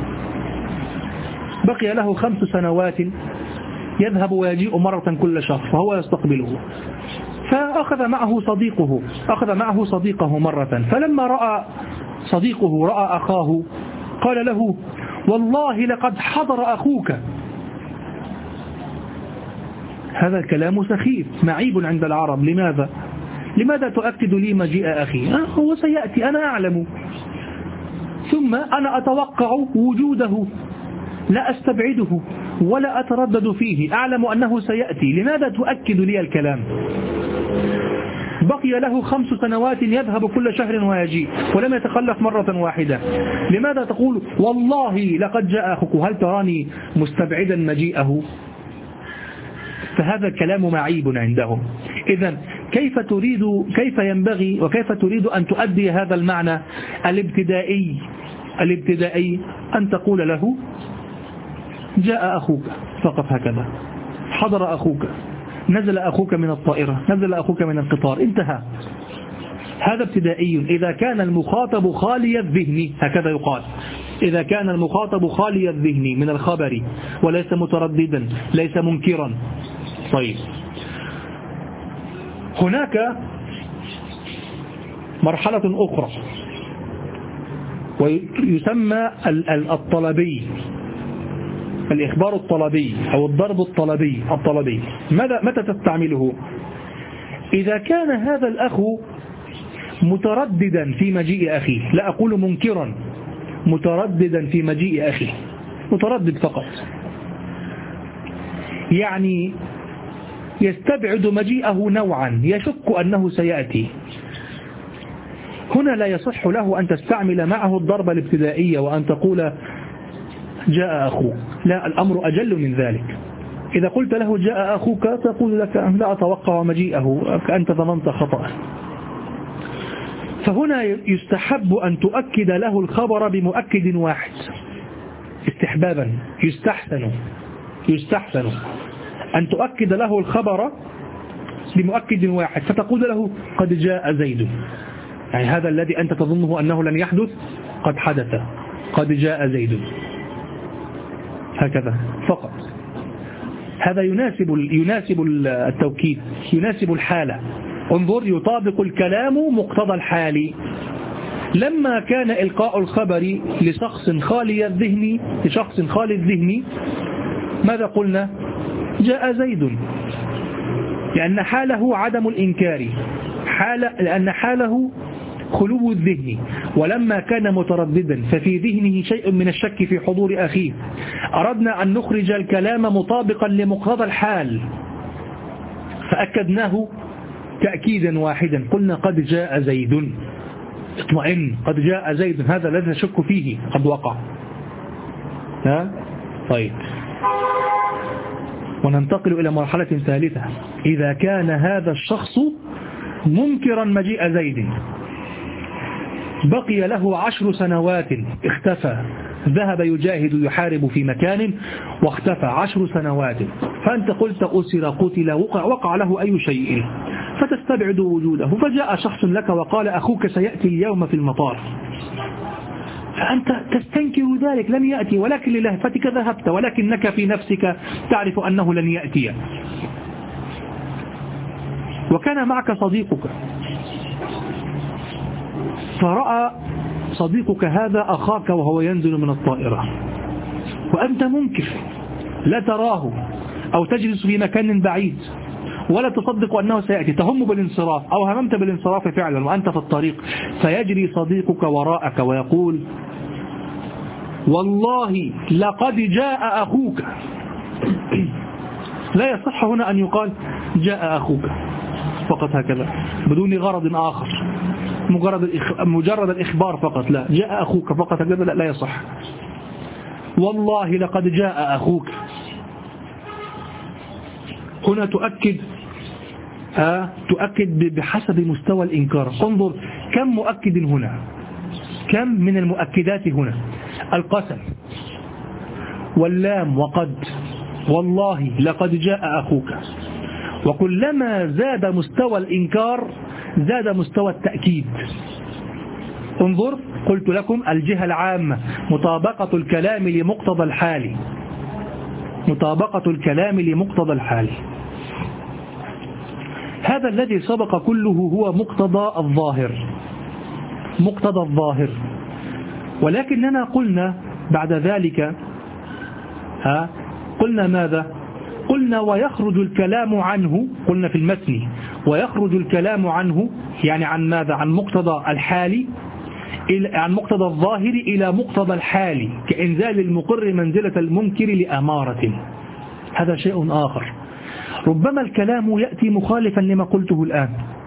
Speaker 1: بقي له 5 سنوات يذهب ويجيء مرة كل شهر، فهو يستقبله، فأخذ معه صديقه مرة، فلما رأى صديقه رأى أخاه قال له: والله لقد حضر أخوك. هذا الكلام سخيف معيب عند العرب. لماذا تؤكد لي مجيء أخي؟ هو سيأتي، أنا أعلم، ثم أنا أتوقع وجوده، لا أستبعده ولا أتردد فيه، أعلم أنه سيأتي، لماذا تؤكد لي الكلام؟ بقي له 5 سنوات يذهب كل شهر ويجيء ولم يتخلف مرة واحدة، لماذا تقول والله لقد جاء أخوك؟ هل تراني مستبعدا مجيئه؟ فهذا الكلام معيب عندهم. إذن كيف ينبغي وكيف تريد أن تؤدي هذا المعنى الابتدائي؟ أن تقول له: جاء أخوك، فقط هكذا، حضر أخوك، نزل أخوك من الطائرة، نزل أخوك من القطار، انتهى. هذا ابتدائي. إذا كان المخاطب خالي الذهن، هكذا يقال، إذا كان المخاطب خالي الذهن من الخبر وليس مترددا، ليس منكرا. طيب، هناك مرحلة أخرى ويسمى الطلبي، الإخبار الطلبي أو الضرب الطلبي. متى تستعمله؟ إذا كان هذا الأخ مترددا في مجيء أخيه، لا أقول منكرا، مترددا في مجيء أخيه، متردد فقط، يعني يستبعد مجيئه نوعا، يشك أنه سيأتي، هنا لا يصح له أن تستعمل معه الضربة الابتدائية وأن تقول جاء أخوك، لا، الأمر أجل من ذلك. إذا قلت له جاء أخوك تقول لك لا أتوقع مجيئه، أنت ظننت خطأ. فهنا يستحب أن تؤكد له الخبر بمؤكد واحد استحبابا، يستحسن أن تؤكد له الخبر بمؤكد واحد، فتقول له قد جاء زيد، يعني هذا الذي أنت تظنه أنه لن يحدث قد حدث، قد جاء زيد، هكذا فقط. هذا يناسب التوكيد، يناسب الحالة. انظر، يطابق الكلام مقتضى الحال. لما كان إلقاء الخبر لشخص خالي الذهن ماذا قلنا؟ جاء زيد، لأن حاله عدم الإنكار، لأن حاله خلو الذهن. ولما كان مترددا ففي ذهنه شيء من الشك في حضور أخيه، أردنا أن نخرج الكلام مطابقا لمقتضى الحال، فأكدناه تأكيدا واحدا، قلنا قد جاء زيد، اطمئن، قد جاء زيد، هذا الذي نشك فيه قد وقع. طيب، وننتقل إلى مرحلة ثالثة. إذا كان هذا الشخص منكرا مجيء زيد، بقي له 10 سنوات، اختفى، ذهب يجاهد يحارب في مكان واختفى 10 سنوات، فأنت قلت أسر، قتل، وقع له أي شيء، فتستبعد وجوده، فجاء شخص لك وقال أخوك سيأتي اليوم في المطار، فأنت تستنكر ذلك، لم يأتي، ولكن للهفتك ذهبت، ولكنك في نفسك تعرف أنه لن يأتي. وكان معك صديقك، فرأى صديقك هذا أخاك وهو ينزل من الطائرة، وأنت منكر، لا تراه، أو تجلس في مكان بعيد ولا تصدق أنه سيأتي، تهم بالانصراف أو هممت بالانصراف فعلا وأنت في الطريق، فيجري صديقك وراءك ويقول والله لقد جاء أخوك. لا يصح هنا أن يقال جاء أخوك فقط هكذا بدون غرض آخر، مجرد الإخبار فقط، لا، جاء أخوك فقط هكذا، لا يصح. والله لقد جاء أخوك، هنا تؤكد بحسب مستوى الإنكار. انظر كم مؤكد هنا، كم من المؤكدات هنا، القسم واللام وقد، والله لقد جاء أخوك. وكلما زاد مستوى الإنكار زاد مستوى التأكيد. انظر، قلت لكم الجهة العامة مطابقة الكلام لمقتضى الحال، مطابقة الكلام لمقتضى الحال. هذا الذي سبق كله هو مقتضى الظاهر، مقتضى الظاهر. ولكننا قلنا بعد ذلك قلنا ماذا؟ قلنا ويخرج الكلام عنه، قلنا في المتن ويخرج الكلام عنه، يعني عن ماذا؟ عن مقتضى الحال، عن مقتضى الظاهر إلى مقتضى الحال، كإنزال المقر منزلة المنكر لأمارة. هذا شيء آخر. ربما الكلام يأتي مخالفا لما قلته الآن،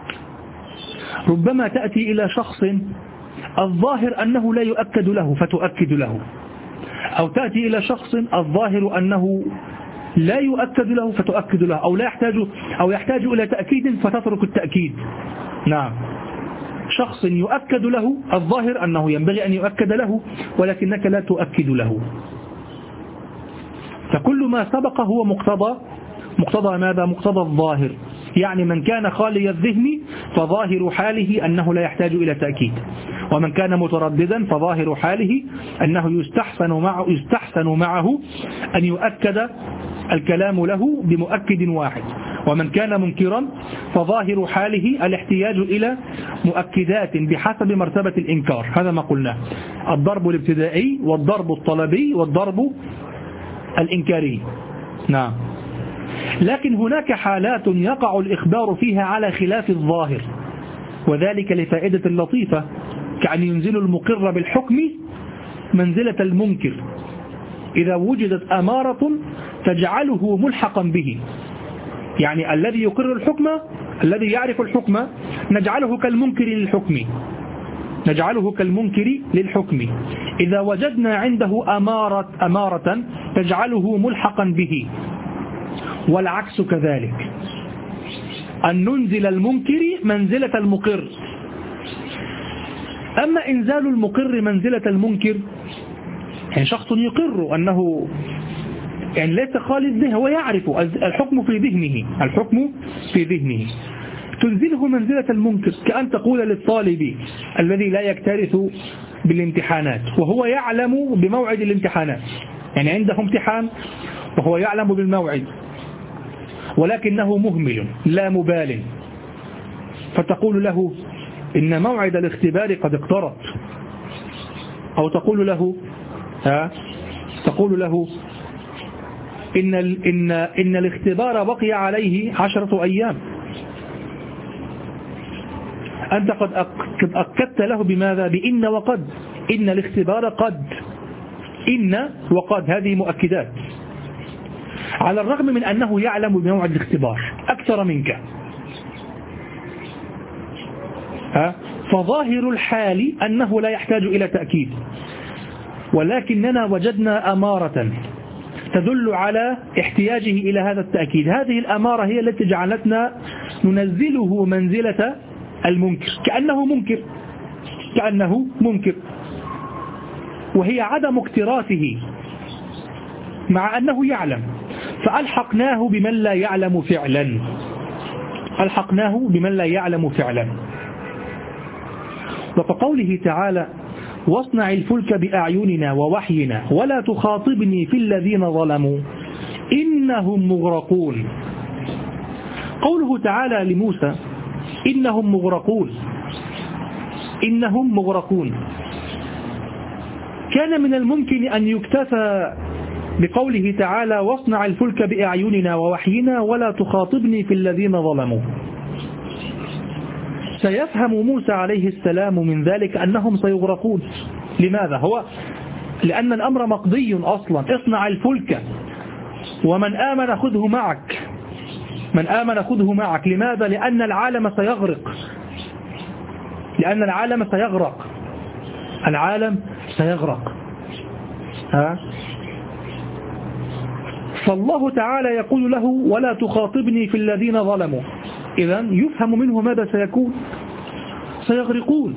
Speaker 1: ربما تأتي إلى شخص الظاهر أنه لا يؤكد له فتؤكد له، أو تأتي إلى شخص الظاهر أنه لا يؤكد له فتؤكد له، أو يحتاج إلى تأكيد فتترك التأكيد. نعم، شخص يؤكد له، الظاهر أنه ينبغي أن يؤكد له ولكنك لا تؤكد له. فكل ما سبق هو مقتضى ماذا؟ مقتضى الظاهر. يعني من كان خالي الذهن فظاهر حاله أنه لا يحتاج إلى تأكيد، ومن كان مترددا فظاهر حاله أنه يستحسن معه أن يؤكد الكلام له بمؤكد واحد، ومن كان منكرا فظاهر حاله الاحتياج إلى مؤكدات بحسب مرتبة الإنكار. هذا ما قلناه، الضرب الابتدائي والضرب الطلبي والضرب الإنكاري. نعم.
Speaker 2: لكن هناك حالات يقع الإخبار فيها على خلاف الظاهر، وذلك لفائدة لطيفة، كأن ينزل المقر بالحكم منزلة المنكر إذا وجدت أمارة تجعله ملحقا به. يعني الذي يقر الحكم، الذي يعرف الحكم، نجعله كالمنكر للحكم، نجعله كالمنكر للحكم إذا وجدنا عنده أمارة تجعله ملحقا به. والعكس كذلك، أن ننزل المنكر منزلة المقر. أما إنزال المقر منزلة المنكر، يعني شخص يقر أنه يعني ليس خالي الذهن، هو يعرف الحكم في ذهنه، الحكم في ذهنه، تنزله منزلة المنكر. كأن تقول للطالب الذي لا يكترث بالامتحانات وهو يعلم بموعد الامتحانات، يعني عنده امتحان وهو يعلم بالموعد ولكنه مهمل لا مبال، فتقول له إن موعد الاختبار قد اقترب، أو تقول له إن الاختبار بقي عليه 10 أيام. أنت قد أكدت له بماذا؟ بإن وقد، إن الاختبار قد، إن وقد، هذه مؤكدات، على الرغم من أنه يعلم بموعد الاختبار أكثر منك. فظاهر الحال أنه لا يحتاج إلى تأكيد، ولكننا وجدنا أمارة تدل على احتياجه إلى هذا التأكيد. هذه الأمارة هي التي جعلتنا ننزله منزلة المنكر، كأنه منكر، وهي عدم اكتراثه مع أنه يعلم، فألحقناه بمن لا يعلم فعلا، ألحقناه بمن لا يعلم فعلا. وكقوله تعالى: واصنع الفلك بأعيننا ووحينا ولا تخاطبني في الذين ظلموا إنهم مغرقون. قوله تعالى لموسى إنهم مغرقون، كان من الممكن أن يكتفى بقوله تعالى: واصنع الفلك بأعيننا ووحينا ولا تخاطبني في الذين ظلموا. سيفهم موسى عليه السلام من ذلك أنهم سيغرقون. لماذا؟ لأن الأمر مقضي أصلا، اصنع الفلك ومن آمن خذه معك، من آمن خذه معك. لماذا؟ لأن العالم سيغرق، لأن العالم سيغرق، العالم سيغرق. فالله تعالى يقول له: ولا تخاطبني في الذين ظلموا. إذن يفهم منه ماذا سيكون؟ سيغرقون.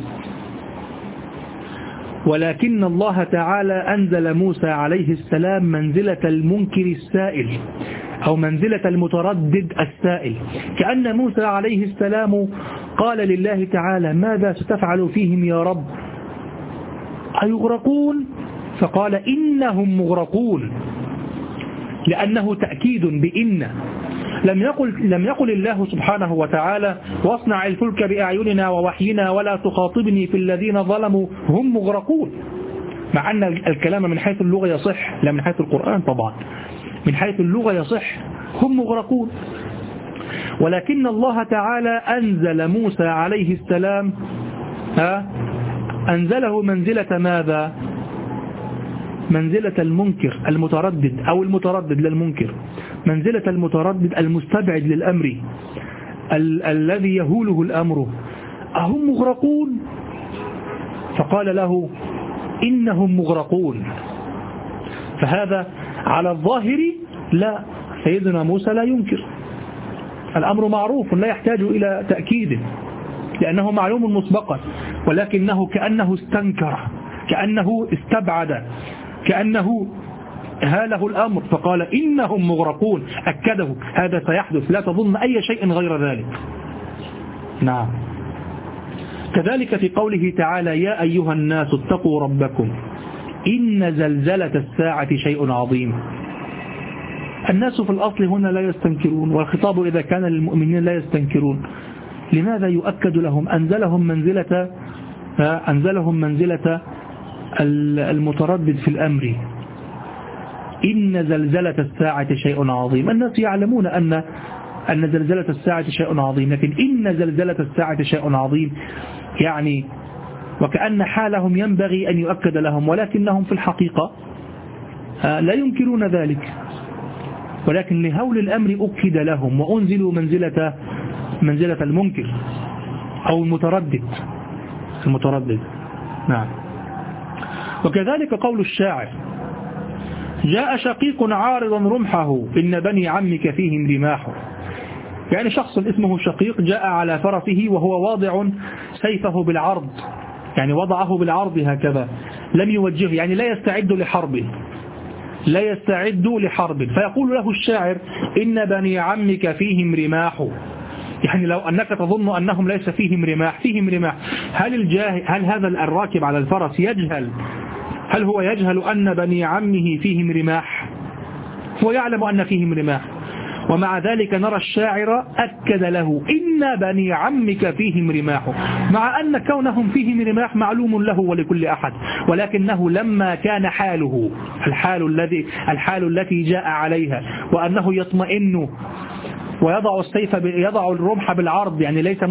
Speaker 2: ولكن الله تعالى أنزل موسى عليه السلام منزلة المنكر السائل، أو منزلة المتردد السائل، كأن موسى عليه السلام قال لله تعالى: ماذا ستفعل فيهم يا رب؟ أيغرقون؟ فقال: إنهم مغرقون، لأنه تأكيد بإن. لم يقل الله سبحانه وتعالى: واصنع الفلك بأعيننا ووحينا ولا تخاطبني في الذين ظلموا هم مغرقون، مع أن الكلام من حيث اللغة يصح، لا من حيث القرآن طبعا، من حيث اللغة يصح هم مغرقون. ولكن الله تعالى أنزل موسى عليه السلام، أنزله منزلة ماذا؟ منزلة المنكر المتردد، أو المتردد للمنكر، منزلة المتردد المستبعد للأمر، الذي يهوله الأمر. أهم مغرقون؟ فقال له: إنهم مغرقون. فهذا على الظاهر لا، سيدنا موسى لا ينكر، الأمر معروف لا يحتاج إلى تأكيد لأنه معلوم مسبقا، ولكنه كأنه استنكر، كأنه استبعد، كأنه هاله الأمر، فقال: إنهم مغرقون، أكده هذا سيحدث، لا تظن أي شيء غير ذلك. نعم. كذلك في قوله تعالى: يا أيها الناس اتقوا ربكم إن زلزلة الساعة شيء عظيم. الناس في الأصل هنا لا يستنكرون، والخطاب إذا كان للمؤمنين لا يستنكرون. لماذا يؤكد لهم؟ أنزلهم منزلة المتردد في الأمر، إن زلزلة الساعة شيء عظيم. الناس يعلمون أن زلزلة الساعة شيء عظيم، لكن إن زلزلة الساعة شيء عظيم يعني وكأن حالهم ينبغي أن يؤكد لهم، ولكنهم في الحقيقة لا ينكرون ذلك، ولكن لهول الأمر أكد لهم وأنزلوا منزلة المنكر أو المتردد. نعم. وكذلك قول الشاعر: جاء شقيق عارضا رمحه إن بني عمك فيهم رماح. يعني شخص اسمه شقيق جاء على فرسه وهو واضع سيفه بالعرض، يعني وضعه بالعرض هكذا، لم يوجهه، يعني لا يستعد لحرب. فيقول له الشاعر: إن بني عمك فيهم رماح. يعني لو أنك تظن أنهم ليس فيهم رماح، فيهم رماح. هل هذا الراكب على الفرس هل هو يجهل أن بني عمه فيهم رماح؟ هو يعلم أن فيهم رماح، ومع ذلك نرى الشاعر أكد له: إن بني عمك فيهم رماح، مع أن كونهم فيهم رماح معلوم له ولكل أحد، ولكنه لما كان حاله الحال التي جاء عليها، وأنه يطمئن يضع الرمح بالعرض، يعني ليس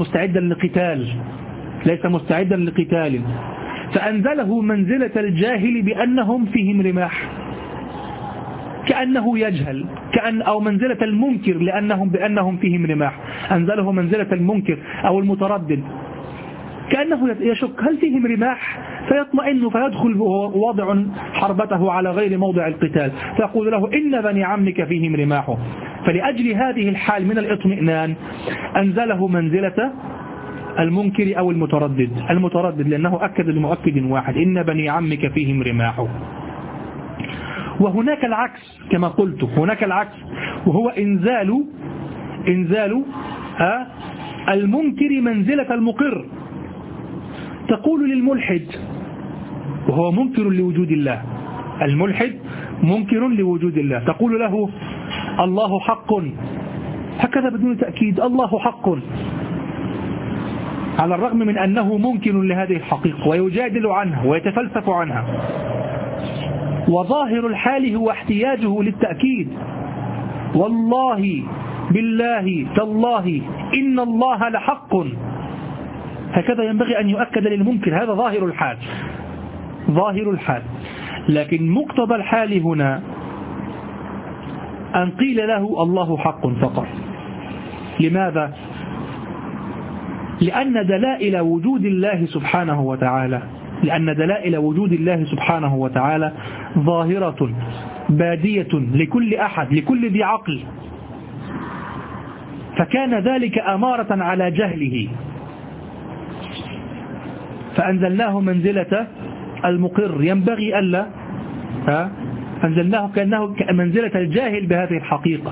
Speaker 2: مستعدا لقتال، فأنزله منزلة الجاهل بأنهم فيهم رماح، كأنه يجهل، أو منزلة المنكر بأنهم فيهم رماح، أنزله منزلة المنكر أو المتردد، كأنه يشك هل فيهم رماح، فيطمئن فيدخل وهو واضع حربته على غير موضع القتال، فيقول له: إن بني عمك فيهم رماح. فلأجل هذه الحال من الاطمئنان أنزله منزلة المنكر أو المتردد، لأنه أكد لمؤكد واحد: إن بني عمك فيهم رماح. وهناك العكس كما قلت، وهو إنزال المنكر منزلة المقر. تقول للملحد، وهو منكر لوجود الله، الملحد منكر لوجود الله، تقول له: الله حق، هكذا بدون تأكيد، الله حق، على الرغم من أنه منكر لهذه الحقيقة ويجادل عنها ويتفلسف عنها، وظاهر الحال هو احتياجه للتأكيد: والله بالله تالله إن الله لحق. هكذا ينبغي أن يؤكد للمنكر، هذا ظاهر الحال. لكن مقتضى الحال هنا أن قيل له: الله حق فقط. لماذا؟ لأن دلائل وجود الله سبحانه وتعالى ظاهرة بادية لكل أحد، لكل ذي عقل، فكان ذلك أمارة على جهله، فأنزلناه منزلة المقر، ينبغي ألا أنزلناه كأنه منزلة الجاهل بهذه الحقيقة،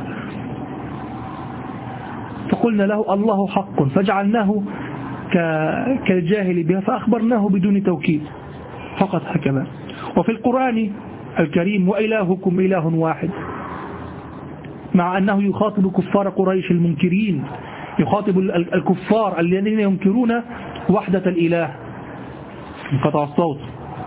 Speaker 2: فقلنا له: الله حق، فجعلناه كالجاهل بها، فأخبرناه بدون توكيد فقط هكذا. وفي القرآن الكريم: وإلهكم إله واحد، مع أنه يخاطب كفار قريش المنكرين، يخاطب الكفار الذين ينكرون وحدة الإله. انقطع الصوت.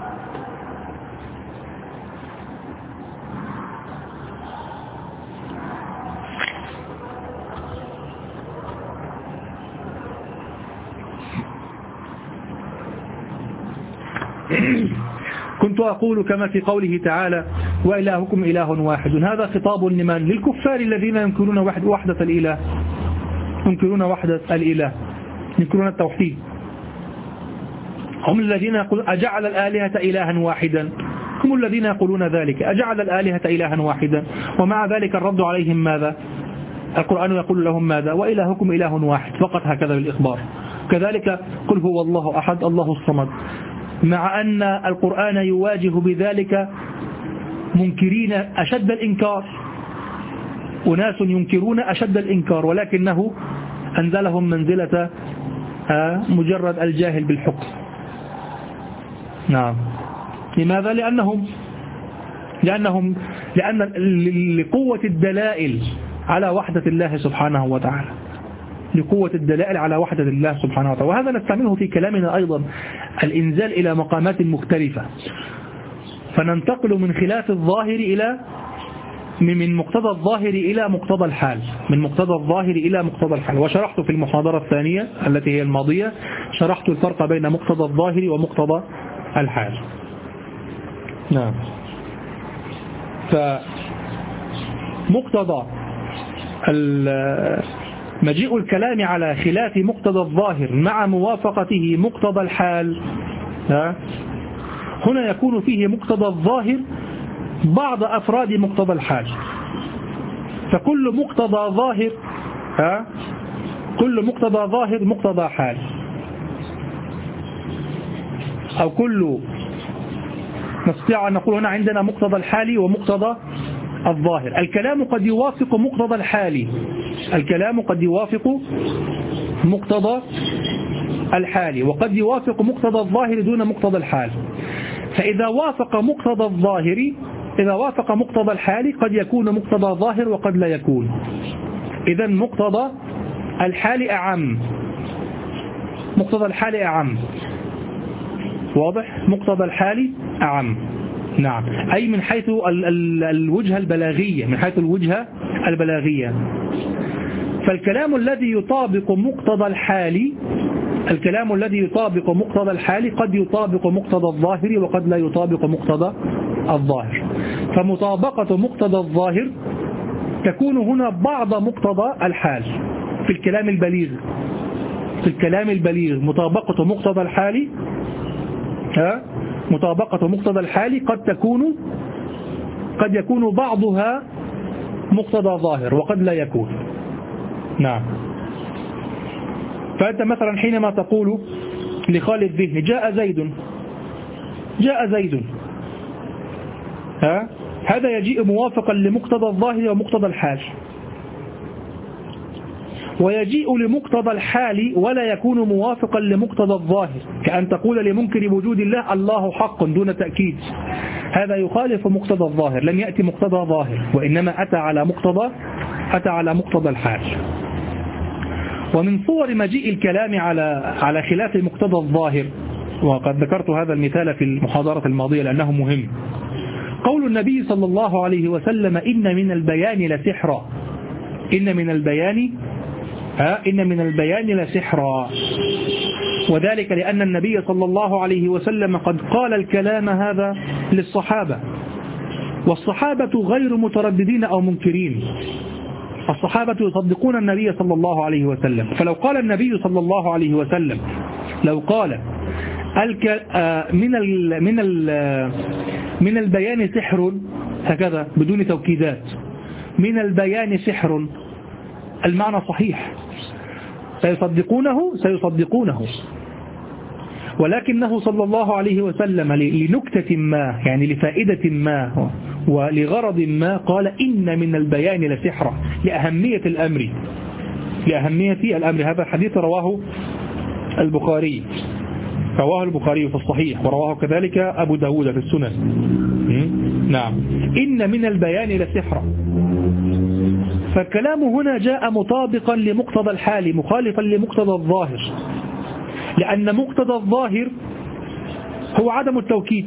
Speaker 2: كنت أقول كما في قوله تعالى: وإلهكم إله واحد، هذا خطاب لمن؟ للكفار الذين ينكرون وحدة الإله، ينكرون التوحيد. هم الذين يقولون: أجعل الآلهة إلها واحدا، هم الذين يقولون ذلك، أجعل الآلهة إلها واحدا، ومع ذلك الرد عليهم ماذا؟ القرآن يقول لهم ماذا؟ وإلهكم إله واحد فقط، هكذا بالإخبار. كذلك: قل هو الله أحد الله الصمد، مع أن القرآن يواجه بذلك منكرين أشد الإنكار، أناس ينكرون أشد الإنكار، ولكنه أنزلهم منزلة مجرد الجاهل بالحكم. نعم. لماذا؟ لأن لقوة الدلائل على وحدة الله سبحانه وتعالى، لقوة الدلائل على وحدة الله سبحانه وتعالى. وهذا نستعمله في كلامنا أيضا، الإنزال إلى مقامات مختلفة، فننتقل من خلاف الظاهر من مقتضى الظاهر إلى مقتضى الحال، من مقتضى الظاهر إلى مقتضى الحال. وشرحت في المحاضرة الثانية التي هي الماضية، شرحت الفرق بين مقتضى الظاهر ومقتضى الحال. نعم. فمقتضى مجيء الكلام على خلاف مقتضى الظاهر مع موافقته مقتضى الحال، هنا يكون فيه مقتضى الظاهر بعض أفراد مقتضى الحال. فكل مقتضى ظاهر كل مقتضى ظاهر مقتضى حال، أو كل نستطيع أن نقول هنا عندنا مقتضى الحال ومقتضى الظاهر. الكلام قد يوافق مقتضى الحال، الكلام قد يوافق مقتضى الحال، وقد يوافق مقتضى الظاهر دون مقتضى الحال. فإذا وافق مقتضى الظاهر، إذا وافق مقتضى الحال قد يكون مقتضى ظاهر وقد لا يكون. إذا مقتضى الحال أعم، مقتضى الحال أعم، واضح؟ مقتضى الحال أعم. نعم، أي من حيث الوجهة البلاغية، من حيث الوجهة البلاغية. فالكلام الذي يطابق مقتضى الحال، الكلام الذي يطابق مقتضى الحال قد يطابق مقتضى الظاهر وقد لا يطابق مقتضى الظاهر. فمطابقة مقتضى الظاهر تكون هنا بعض مقتضى الحال في الكلام البليغ، في الكلام البليغ مطابقة مقتضى الحال، مطابقة مقتضى الحال قد يكون بعضها مقتضى ظاهر وقد لا يكون. نعم. فأنت مثلا حينما تقول لخالد الذهن جاء زيد، جاء زيد، هذا يجيء موافقا لمقتضى الظاهر ومقتضى الحال، ويجيء لمقتضى الحال ولا يكون موافقا لمقتضى الظاهر، كأن تقول لمنكر وجود الله الله حق دون تأكيد، هذا يخالف مقتضى الظاهر، لم يأتي مقتضى ظاهر وإنما أتى على مقتضى الحال. ومن صور مجيء الكلام على خلاف مقتضى الظاهر، وقد ذكرت هذا المثال في المحاضرة الماضية لأنه مهم، قول النبي صلى الله عليه وسلم إن من البيان لسحرا، إن من البيان لسحرا، وذلك لأن النبي صلى الله عليه وسلم قد قال الكلام هذا للصحابة، والصحابة غير مترددين أو منكرين، الصحابة يصدقون النبي صلى الله عليه وسلم. فلو قال النبي صلى الله عليه وسلم، لو قال من البيان سحر هكذا بدون توكيدات، من البيان سحر، المعنى صحيح، سيصدقونه، ولكنه صلى الله عليه وسلم لنكتة ما، يعني لفائدة ما ولغرض ما، قال إن من البيان لسحرا، لأهمية الأمر، هذا الحديث رواه البخاري في الصحيح، ورواه كذلك أبو داود في السنن. نعم، إن من البيان لسحرا. فالكلام هنا جاء مطابقا لمقتضى الحال مخالفا لمقتضى الظاهر، لأن مقتضى الظاهر هو عدم التوكيد،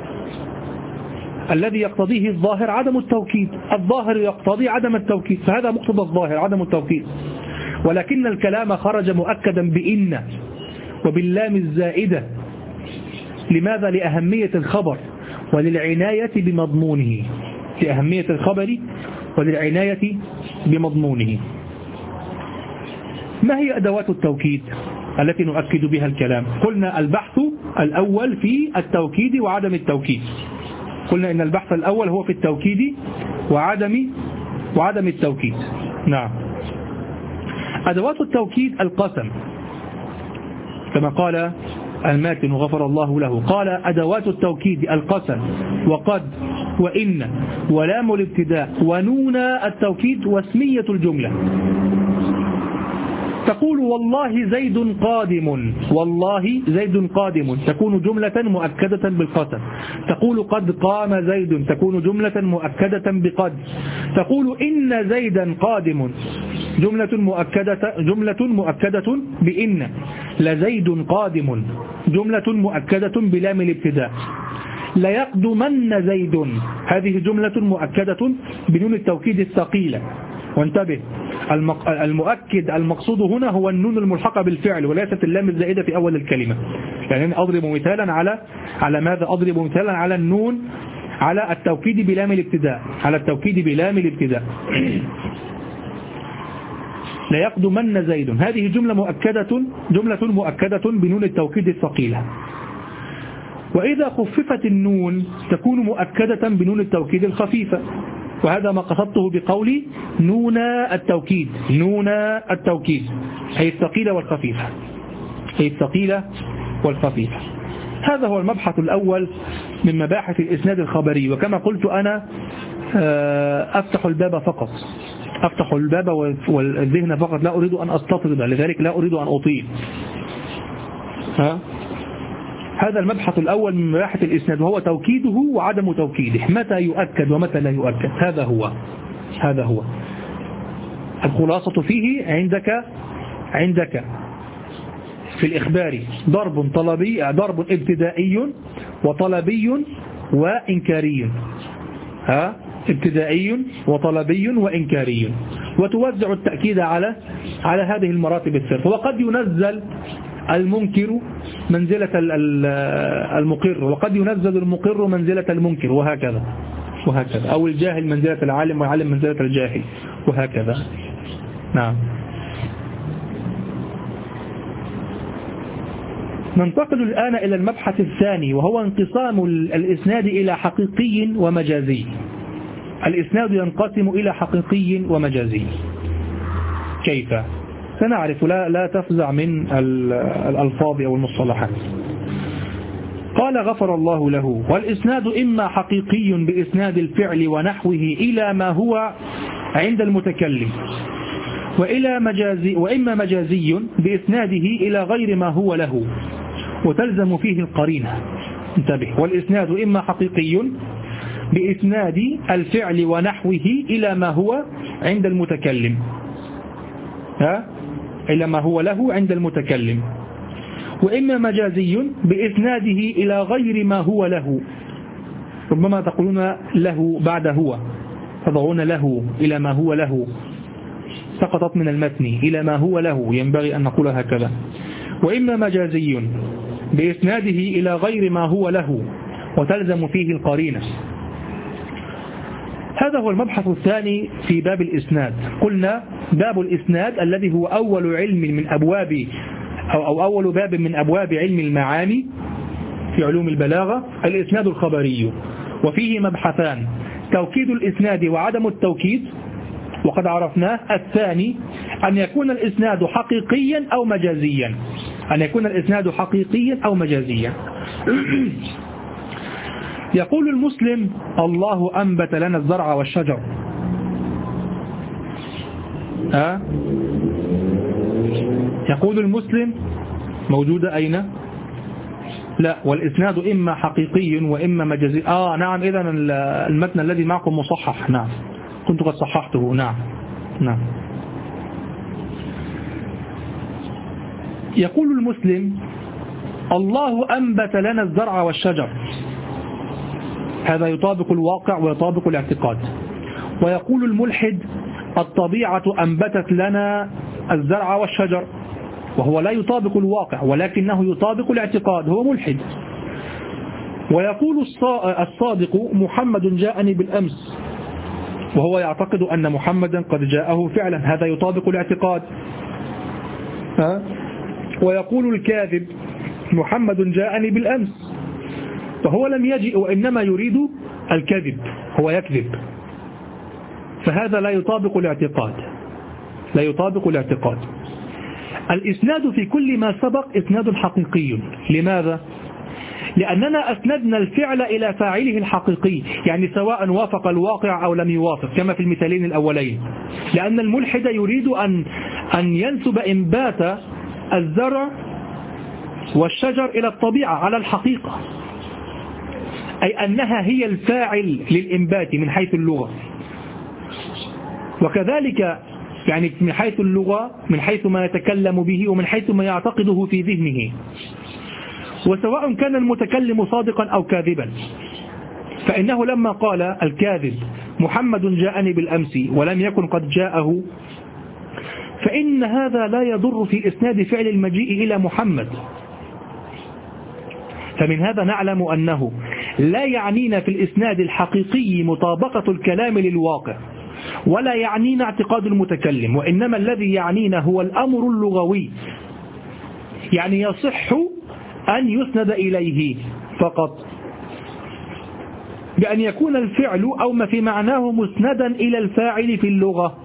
Speaker 2: الذي يقتضيه الظاهر عدم التوكيد، الظاهر يقتضي عدم التوكيد، فهذا مقتضى الظاهر عدم التوكيد. ولكن الكلام خرج مؤكدا بإن وباللام الزائدة، لماذا؟ لأهمية الخبر وللعناية بمضمونه، لأهمية الخبر وللعناية بمضمونه. ما هي أدوات التوكيد التي نؤكد بها الكلام؟ قلنا البحث الأول في التوكيد وعدم التوكيد، قلنا إن البحث الأول هو في التوكيد وعدم التوكيد. نعم. أدوات التوكيد القسم، كما قال الماتن غفر الله له، قال أدوات التوكيد القسم وقد وإن ولام الابتداء ونون التوكيد واسمية الجملة. تقول والله زيد قادم، والله زيد قادم تكون جملة مؤكدة بالقسم. تقول قد قام زيد تكون جملة مؤكدة بقد. تقول إن زيدا قادم جملة مؤكدة بإن. لزيد قادم جملة مؤكدة بلام الابتداء. ليقدمن زيد. هذه جملة مؤكدة بنون التوكيد الثقيلة. وانتبه، المؤكد المقصود هنا هو النون الملحقة بالفعل وليست اللام الزائدة في أول الكلمة. يعني أضرب مثالا على ماذا؟ أضرب مثالا على النون، على التوكيد بلام الابتداء، على التوكيد بلام الابتداء. ليقدمن زيد، هذه جملة مؤكدة بنون التوكيد الثقيلة. وإذا خففت النون تكون مؤكدة بنون التوكيد الخفيفة، وهذا ما قصدته بقولي نون التوكيد، نون التوكيد أي الثقيلة والخفيفة، أي الثقيلة والخفيفة. هذا هو المبحث الأول من مباحث الإسناد الخبري. وكما قلت أنا أفتح الباب فقط، أفتح الباب والذهن فقط، لا أريد أن أستطرد، لذلك لا أريد أن أطيل. هذا المبحث الأول من مباحث الإسناد، وهو توكيده وعدم توكيده، متى يؤكد ومتى لا يؤكد. هذا هو الخلاصة فيه. عندك في الإخبار ضرب طلبي، ضرب ابتدائي وطلبي وإنكاري، ابتدائي وطلبي وإنكاري، وتوزع التأكيد على هذه المراتب الثلاث. وقد ينزل المنكر منزلة المقر، وقد ينزل المقر منزلة المنكر، وهكذا، أو الجاهل منزلة العالم والعالم منزلة الجاهل، وهكذا. نعم. ننتقل الآن إلى المبحث الثاني، وهو انقسام الإسناد إلى حقيقي ومجازي. الإسناد ينقسم إلى حقيقي ومجازي. كيف؟ سنعرف، لا تفزع من الألفاظ أو المصطلحات. قال غفر الله له: والإسناد إما حقيقي بإسناد الفعل ونحوه إلى ما هو عند المتكلم، وإما مجازي بإسناده إلى غير ما هو له، وتلزم فيه القرينة. انتبه، والإسناد إما حقيقي بإسناد الفعل ونحوه إلى ما هو عند المتكلم، إلى ما هو له عند المتكلم، وإما مجازي بإسناده إلى غير ما هو له. ربما تقولون له بعد هو، تضعون له إلى ما هو له، سقطت من المتن، إلى ما هو له، ينبغي أن نقول هكذا. وإما مجازي بإسناده إلى غير ما هو له، وتلزم فيه القرينة. هذا هو المبحث الثاني في باب الإسناد. قلنا باب الإسناد الذي هو أول علم من أبواب أو أول باب من أبواب علم المعاني في علوم البلاغة، الإسناد الخبري، وفيه مبحثان: توكيد الإسناد وعدم التوكيد، وقد عرفناه. الثاني أن يكون الإسناد حقيقيا أو مجازيا، أن يكون الإسناد حقيقيا أو مجازيا. يقول المسلم: الله أنبت لنا الزرع والشجر. يقول المسلم موجودة أين؟ لا، والإسناد إما حقيقي وإما مجازي. نعم، إذن المتن الذي معكم مصحح. نعم، كنت قد صححته. نعم. يقول المسلم: الله أنبت لنا الزرع والشجر. هذا يطابق الواقع ويطابق الاعتقاد. ويقول الملحد: الطبيعة أنبتت لنا الزرع والشجر، وهو لا يطابق الواقع ولكنه يطابق الاعتقاد، هو ملحد. ويقول الصادق: محمد جاءني بالأمس، وهو يعتقد أن محمدا قد جاءه فعلا، هذا يطابق الاعتقاد. ويقول الكاذب: محمد جاءني بالأمس، فهو لم يجئ وإنما يريد الكذب، هو يكذب، فهذا لا يطابق الاعتقاد، لا يطابق الاعتقاد. الإسناد في كل ما سبق إسناد حقيقي. لماذا؟ لأننا أسندنا الفعل إلى فاعله الحقيقي، يعني سواء وافق الواقع أو لم يوافق، كما في المثالين الأولين. لأن الملحد يريد أن ينسب إنبات الزرع والشجر إلى الطبيعة على الحقيقة، أي أنها هي الفاعل للإنبات من حيث اللغة. وكذلك يعني من حيث اللغة، من حيث ما يتكلم به ومن حيث ما يعتقده في ذهنه، وسواء كان المتكلم صادقا أو كاذبا. فإنه لما قال الكاذب محمد جاءني بالأمس ولم يكن قد جاءه، فإن هذا لا يضر في إسناد فعل المجيء إلى محمد. فمن هذا نعلم أنه لا يعنينا في الإسناد الحقيقي مطابقة الكلام للواقع، ولا يعنينا اعتقاد المتكلم، وإنما الذي يعنينا هو الأمر اللغوي، يعني يصح أن يسند إليه فقط، بأن يكون الفعل أو ما في معناه مسندا إلى الفاعل في اللغة.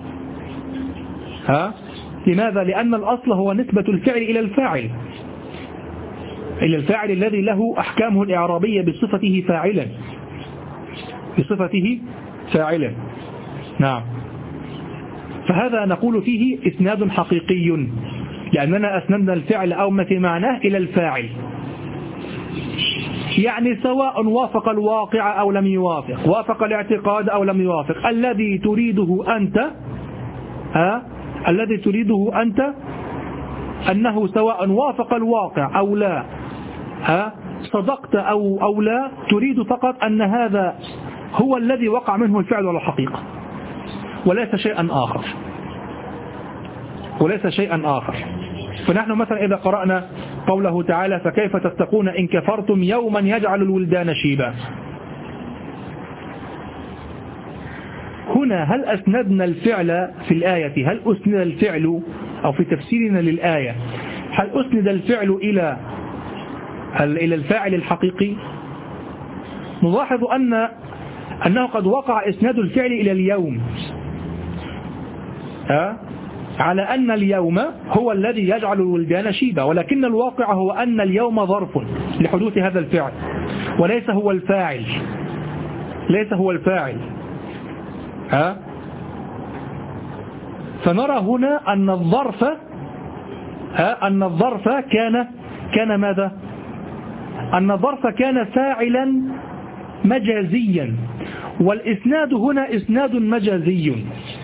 Speaker 2: لماذا؟ لأن الأصل هو نسبة الفعل إلى الفاعل، إلى الفاعل الذي له أحكامه الإعرابية بصفته فاعلا، بصفته فاعلا. نعم. فهذا نقول فيه إسناد حقيقي، لأننا أسندنا الفعل أو ما في معناه إلى الفاعل، يعني سواء وافق الواقع أو لم يوافق، وافق الاعتقاد أو لم يوافق، الذي تريده أنت أنه سواء وافق الواقع أو لا، صدقت أو لا، تريد فقط أن هذا هو الذي وقع منه الفعل على الحقيقة، وليس شيئا آخر. فنحن مثلا إذا قرأنا قوله تعالى فكيف تتقون إن كفرتم يوما يجعل الولدان شيبا، هنا هل أسندنا الفعل في الآية؟ هل أسند الفعل أو في تفسيرنا للآية هل أسند الفعل إلى الفاعل الحقيقي؟ نلاحظ أنه قد وقع إسناد الفعل إلى اليوم، على أن اليوم هو الذي يجعل الولدان شيبا، ولكن الواقع هو أن اليوم ظرف لحدوث هذا الفعل، وليس هو الفاعل. فنرى هنا أن الظرف كان ماذا؟ أن الظرف كان فاعلا مجازيا، والإسناد هنا إسناد مجازي.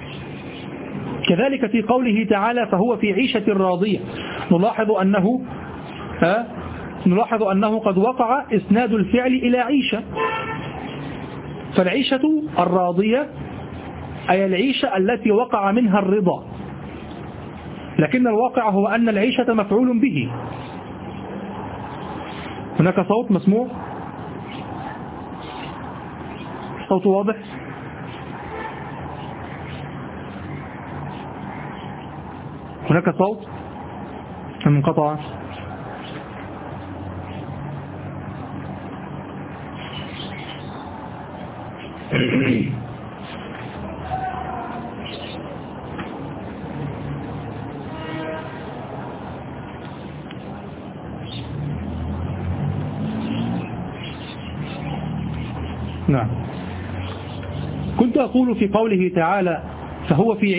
Speaker 2: كذلك في قوله تعالى فهو في عيشة راضية، نلاحظ أنه قد وقع إسناد الفعل إلى عيشة، فالعيشة الراضية أي العيشة التي وقع منها الرضا، لكن الواقع هو أن العيشة مفعول به. هناك صوت مسموع؟ صوت واضح؟ هناك صوت منقطع؟ نعم. كنت أقول في قوله تعالى فهو في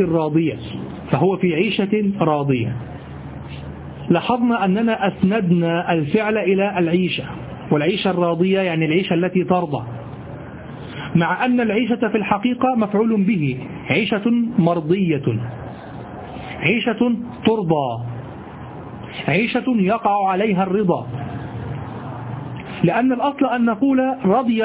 Speaker 2: عيشة راضية، لاحظنا أننا أسندنا الفعل إلى العيشة، والعيشة الراضية يعني العيشة التي ترضى، مع أن العيشة في الحقيقة مفعول به، عيشة مرضية، عيشة ترضى، عيشة يقع عليها الرضا، لأن الأصل أن نقول رضي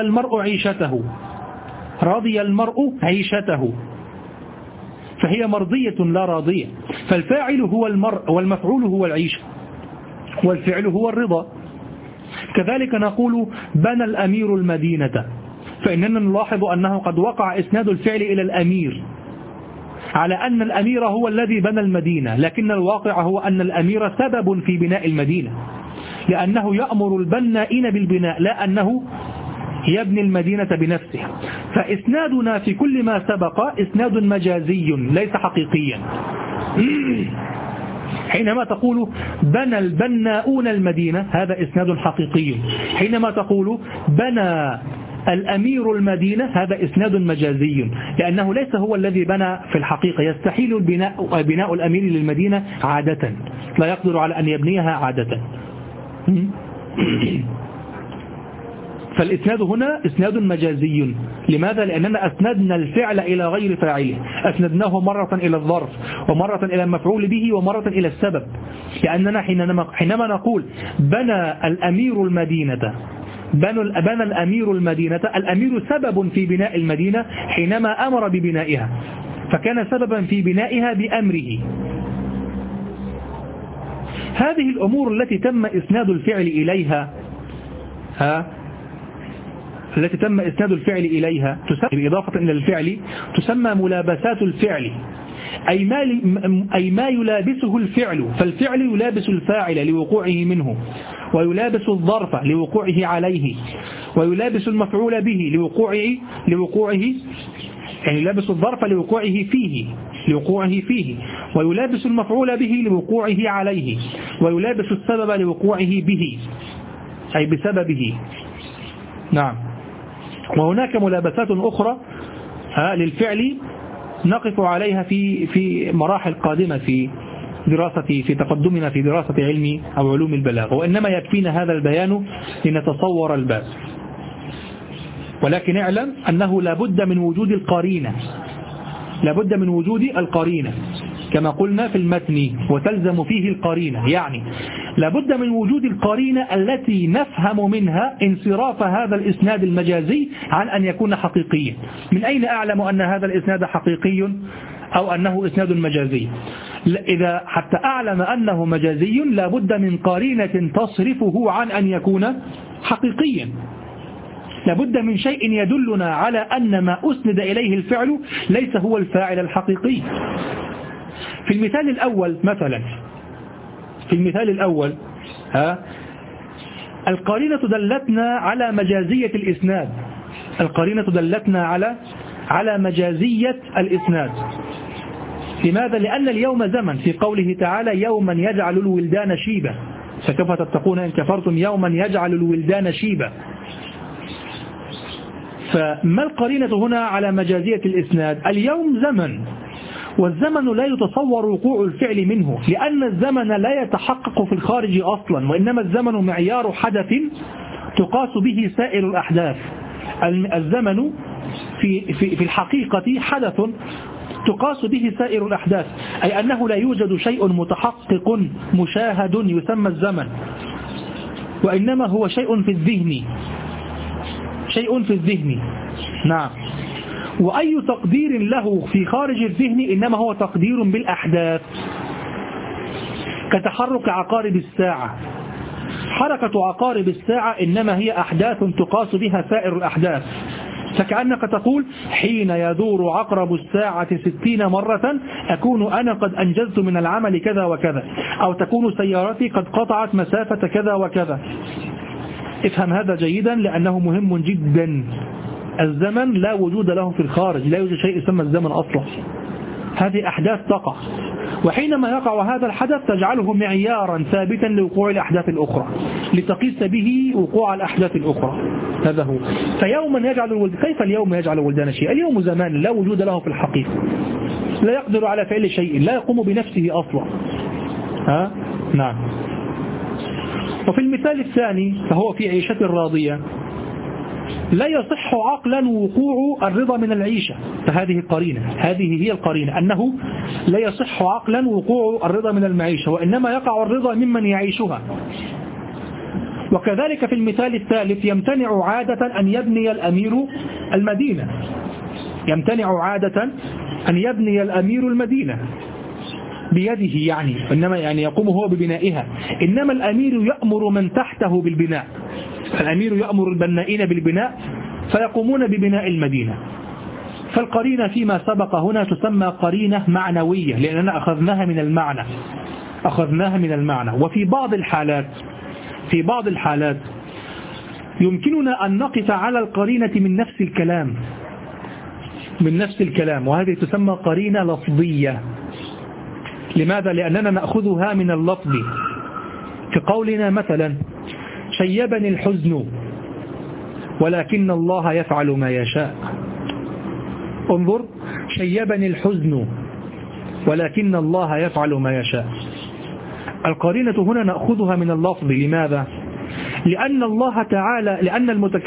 Speaker 2: المرء عيشته، فهي مرضية لا راضية، فالفاعل هو المرء والمفعول هو العيشة والفعل هو الرضا. كذلك نقول بنى الأمير المدينة، فإننا نلاحظ أنه قد وقع إسناد الفعل إلى الأمير، على أن الأمير هو الذي بنى المدينة، لكن الواقع هو أن الأمير سبب في بناء المدينة، لأنه يأمر البنائين بالبناء، لا أنه يبني المدينة بنفسه. فإسنادنا في كل ما سبق إسناد مجازي ليس حقيقيا. حينما تقول بنى البناؤون المدينة هذا إسناد حقيقي، حينما تقول بنى الأمير المدينة هذا إسناد مجازي، لأنه ليس هو الذي بنى في الحقيقة، يستحيل بناء الأمير للمدينة عادة، لا يقدر على أن يبنيها عادة. فالإسناد هنا إسناد مجازي. لماذا؟ لأننا أسندنا الفعل إلى غير فاعله، أسندناه مرة إلى الظرف، ومرة إلى المفعول به، ومرة إلى السبب. لأننا حينما نقول بنى الأمير المدينة، بنى الأمير المدينة. الأمير سبب في بناء المدينة حينما أمر ببنائها، فكان سببا في بنائها بأمره. هذه الأمور التي تم إسناد الفعل إليها تسمى بإضافة إلى الفعل تسمى ملابسات الفعل، أي ما يلابسه الفعل، فالفعل يلابس الفاعل لوقوعه منه، ويلابس الظرف لوقوعه عليه، ويلابس المفعول به لوقوعه يعني يلابس الظرف لوقوعه فيه، ويلابس المفعول به لوقوعه عليه، ويلابس السبب لوقوعه به أي بسببه. نعم. وهناك ملابسات أخرى للفعل نقف عليها في مراحل قادمة في تقدمنا في دراسة علم أو علوم البلاغة، وإنما يكفينا هذا البيان لنتصور الباب. ولكن اعلم أنه لابد من وجود القرينة كما قلنا في المتن، وتلزم فيه القرينة، يعني لابد من وجود القرينة التي نفهم منها انصراف هذا الإسناد المجازي عن أن يكون حقيقيا. من أين أعلم أن هذا الإسناد حقيقي أو أنه إسناد مجازي؟ إذا حتى أعلم أنه مجازي لابد من قرينة تصرفه عن أن يكون حقيقيا، لابد من شيء يدلنا على أن ما أسند إليه الفعل ليس هو الفاعل الحقيقي. في المثال الأول مثلا، القرينة دلتنا على مجازية الإسناد، على مجازية الإسناد. لماذا؟ لأن اليوم زمن، في قوله تعالى يوما يجعل الولدان شيبا، فكيف تتقون إن كفرتم يوما يجعل الولدان شيبا. فما القرينة هنا على مجازية الإسناد؟ اليوم زمن، والزمن لا يتصور وقوع الفعل منه، لأن الزمن لا يتحقق في الخارج أصلا، وإنما الزمن معيار حدث تقاس به سائر الأحداث. الزمن في الحقيقة حدث تقاس به سائر الأحداث، أي أنه لا يوجد شيء متحقق مشاهد يسمى الزمن، وإنما هو شيء في الذهن. نعم. وأي تقدير له في خارج الذهن إنما هو تقدير بالأحداث، كتحرك عقارب الساعة. حركة عقارب الساعة إنما هي أحداث تقاس بها سائر الأحداث، فكأنك تقول حين يدور عقرب الساعة 60 مرة أكون أنا قد أنجزت من العمل كذا وكذا، أو تكون سيارتي قد قطعت مسافة كذا وكذا. افهم هذا جيدا لأنه مهم جدا. الزمن لا وجود له في الخارج، لا يوجد شيء يسمى الزمن أصلا، هذه أحداث تقع، وحينما يقع هذا الحدث تجعله معيارا ثابتا لوقوع الأحداث الأخرى، لتقيس به وقوع الأحداث الأخرى. هذا هو. فيوما يجعل الولدان، كيف اليوم يجعل الولدان شيء؟ اليوم زمان لا وجود له في الحقيقة، لا يقدر على فعل شيء، لا يقوم بنفسه أصلا. نعم. وفي المثال الثاني فهو في عيشة راضية، لا يصح عقلا وقوع الرضا من العيشة، فهذه القرينة، هذه هي القرينة، أنه لا يصح عقلا وقوع الرضا من المعيشة، وإنما يقع الرضا ممن يعيشها. وكذلك في المثال الثالث يمتنع عادة أن يبني الأمير المدينة، بيده، يعني إنما يقوم هو ببنائها، إنما الأمير يأمر من تحته بالبناء، الأمير يأمر البنائين بالبناء فيقومون ببناء المدينة. فالقرينة فيما سبق هنا تسمى قرينة معنوية، لأننا أخذناها من المعنى. وفي بعض الحالات يمكننا أن نقف على القرينة من نفس الكلام، وهذه تسمى قرينة لفظية. لماذا؟ لأننا نأخذها من اللفظ، كقولنا مثلا شيبني الحزن ولكن الله يفعل ما يشاء. انظر، شيبني الحزن ولكن الله يفعل ما يشاء. القرينة هنا نأخذها من اللفظ. لماذا؟ لأن الله تعالى، لأن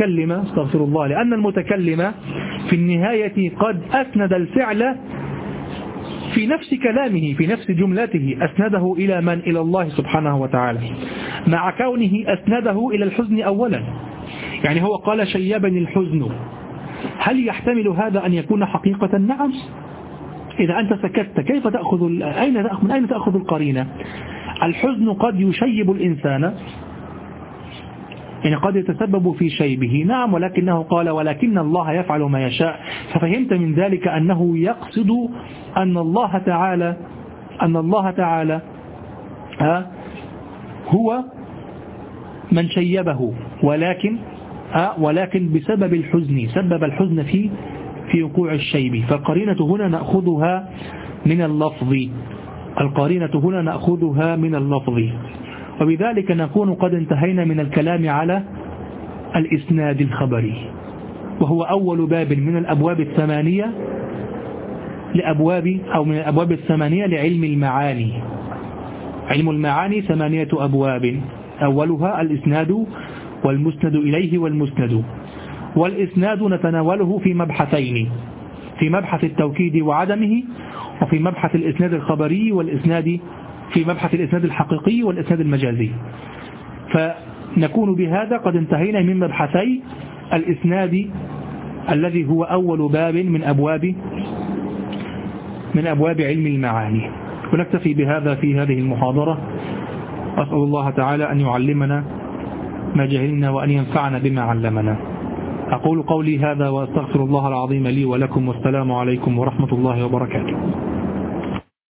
Speaker 2: المتكلم في النهاية قد أسند الفعل في نفس كلامه، في نفس جملته، أسنده إلى من؟ إلى الله سبحانه وتعالى، مع كونه أسنده إلى الحزن أولا. يعني هو قال شيبني الحزن، هل يحتمل هذا أن يكون حقيقة؟ نعم. إذا أنت سكت كيف تأخذ من أين تأخذ القرينة؟ الحزن قد يشيب الإنسان، يعني قد يتسبب في شيبه، نعم، ولكنه قال ولكن الله يفعل ما يشاء، ففهمت من ذلك أنه يقصد أن الله تعالى هو من شيبه، ولكن بسبب الحزن، سبب الحزن في وقوع الشيب. فالقرينة هنا نأخذها من اللفظ، وبذلك نكون قد انتهينا من الكلام على الإسناد الخبري، وهو أول باب من الأبواب الثمانية من الأبواب الثمانية لعلم المعاني. علم المعاني 8 أبواب، أولها الإسناد والمسند إليه والمسند. والإسناد نتناوله في مبحثين، في مبحث التوكيد وعدمه، وفي مبحث الإسناد الخبري في مبحث الإسناد الحقيقي والإسناد المجازي. فنكون بهذا قد انتهينا من مبحثي الإسناد الذي هو أول باب من أبواب علم المعاني. ونكتفي بهذا في هذه المحاضرة. أسأل الله تعالى أن يعلمنا ما جهلنا وأن ينفعنا بما علمنا. أقول قولي هذا وأستغفر الله العظيم لي ولكم، والسلام عليكم ورحمة الله وبركاته.